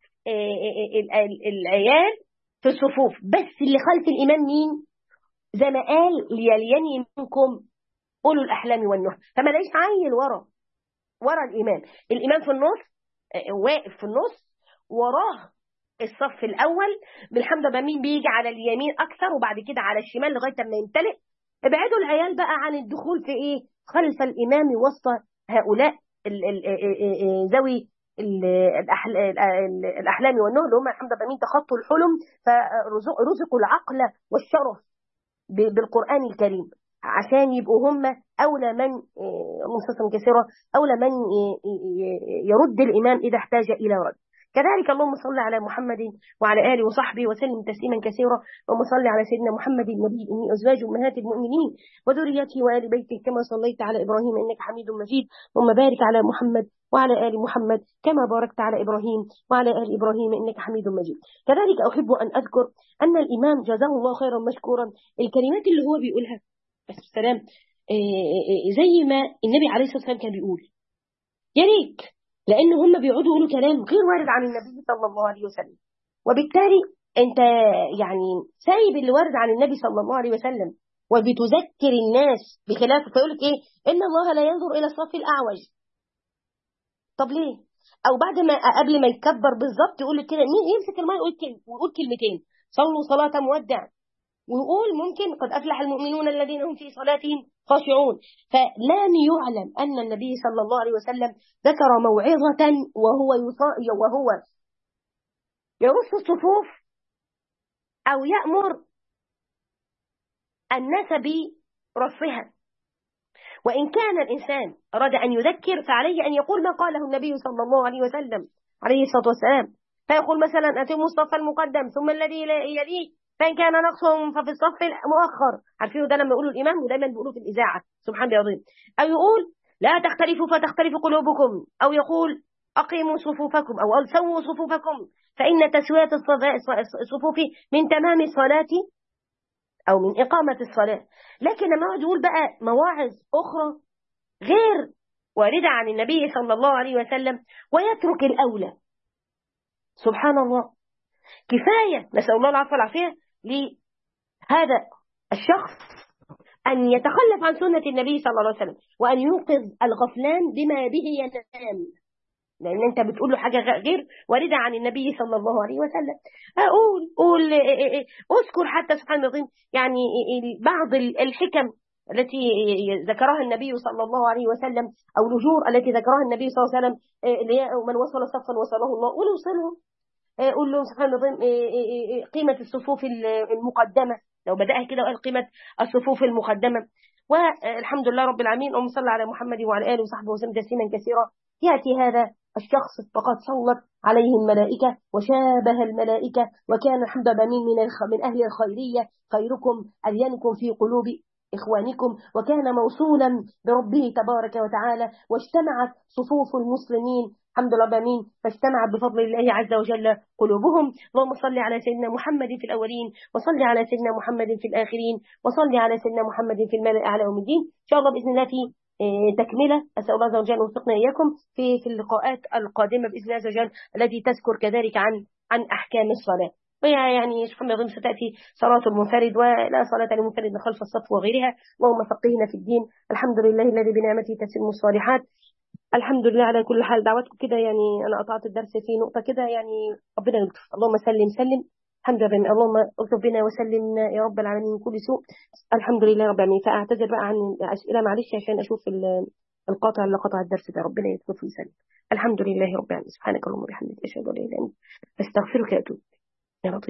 العيال في الصفوف، بس اللي خلف الإمام مين؟ زي ما قال ليليني منكم أولو الأحلام والنهى، فما لاقيش عيل ورا ورا الإمام، الإمام في النص واقف في النص وراه الصف الأول بالحمد لله مين بيجي على اليمين أكثر وبعد كده على الشمال لغاية ما يمتلئ. ابعدوا العيال بقى عن الدخول في إيه؟ خلف الإمام وسط هؤلاء ال ال ال ذوي الأحلام والنهى اللي هم الحمد لله مين تخطوا الحلم فرزقوا العقل والشرف بالقرآن الكريم، عشان يبقوا هم أولى من مصاصا كثيرة أولى من يرد الإمام إذا احتاج إلى رد. كذلك اللهم صل على محمد وعلى آله وصحبه وسلم تسليما كثيرا. اللهم صل على سيدنا محمد النبي الأمي أزواج أمهات المؤمنين وذريته وآل بيته كما صليت على إبراهيم إنك حميد مجيد. اللهم بارك على محمد وعلى آل محمد كما باركت على إبراهيم وعلى آل إبراهيم إنك حميد مجيد. كذلك أحب أن أذكر أن الإمام جزاه الله خيرا مشكورا الكلمات اللي هو بيقولها السلام زي ما النبي عليه الصلاة والسلام كان بيقول، يا ريت، لأن هم بيقعدوا يقولوا كلام غير وارد عن النبي صلى الله عليه وسلم، وبالتالي أنت يعني سايب اللي وارد عن النبي صلى الله عليه وسلم وبتذكر الناس بخلافه. فيقول لك إيه؟ إن الله لا ينظر إلى الصف الأعوج. طب ليه؟ أو بعد ما قبل ما يكبر بالظبط يقول لك كده مين يمسك الماء ويقول كلمتين صلوا صلاة مودع، ويقول ممكن قد أفلح المؤمنون الذين هم في صلاتهم خاشعون. فلم يعلم أن النبي صلى الله عليه وسلم ذكر موعظة وهو وهو يرص الصفوف أو يأمر الناس برصها. وإن كان الإنسان أراد أن يذكر فعليه أن يقول ما قاله النبي صلى الله عليه وسلم عليه الصلاة والسلام، فيقول مثلا أتم الصف المقدم ثم الذي يليه، فإن كان نقصهم ففي الصف المؤخر. عارفين ده لما يقولوا الإمام ودايما بيقولوا في الإذاعة سبحان الله العظيم. أو يقول لا تختلفوا فتختلف قلوبكم، أو يقول أقيموا صفوفكم أو سووا صفوفكم فإن تسوية الصفوف من تمام الصلاة أو من إقامة الصلاة. لكن لما يقعد يقول بقى مواعظ أخرى غير واردة عن النبي صلى الله عليه وسلم ويترك الأولى، سبحان الله. كفاية نسأل الله العفو والعافية لهذا الشخص أن يتخلف عن سنة النبي صلى الله عليه وسلم وأن يوقظ الغفلان بما به ينام. لان انت بتقول له حاجه غير وارده عن النبي صلى الله عليه وسلم. اقول قول اذكر حتى سبحان الله العظيم يعني بعض الحكم التي ذكرها النبي صلى الله عليه وسلم، او الأجور التي ذكرها النبي صلى الله عليه وسلم، اللي هي من وصل صفا وصله الله ونوصلهم. قول له سبحان الله قيمة الصفوف المقدمة، لو بدأها كده وقال قيمة الصفوف المقدمة. والحمد لله رب العالمين، اللهم صل على محمد وعلى آله وصحبه وسلم تسليما كثيرا. يأتي هذا الشخص فقد صلت عليه الملائكة وشابه الملائكة، وكان الحمد لله من من أهل الخيرية، خيركم ألينكم في قلوب إخوانكم، وكان موصولا بربه تبارك وتعالى، واجتمعت صفوف المسلمين الحمد لله بامين، فاجتمعت بفضل الله عز وجل قلوبهم. اللهم صل على سيدنا محمد في الأولين، وصل على سيدنا محمد في الآخرين، وصل على سيدنا محمد في الملأ أعلى يوم الدين. إن شاء الله بإذن الله في تكملة، أسأل الله عز وجل أن يوفقنا إياكم في في اللقاءات القادمة بإذن الله عز وجل، التي تذكر كذلك عن عن أحكام الصلاة. وهي يعني سبحان الله ستأتي صلاة المنفرد، ولا صلاة للمنفرد خلف الصف وغيرها. اللهم فقهنا في الدين. الحمد لله الذي بنعمته تتم الصالحات. الحمد لله على كل حال. دعواتكم كده يعني أنا قطعت الدرس في نقطة كده، يعني ربنا يلطف. اللهم سلم سلم الحمد لله، اللهم الطف بنا وسلمنا يا رب العالمين من كل سوء. الحمد لله رب العالمين. فأعتذر بقى عن أسئلة معلش عشان أشوف القاطع اللي قطع الدرس ده. ربنا يلطف ويسلم. الحمد لله رب العالمين. سبحانك اللهم وبحمدك أشهد أن لا إله إلا أنت أستغفرك وأتوب إليك. يا لطيف.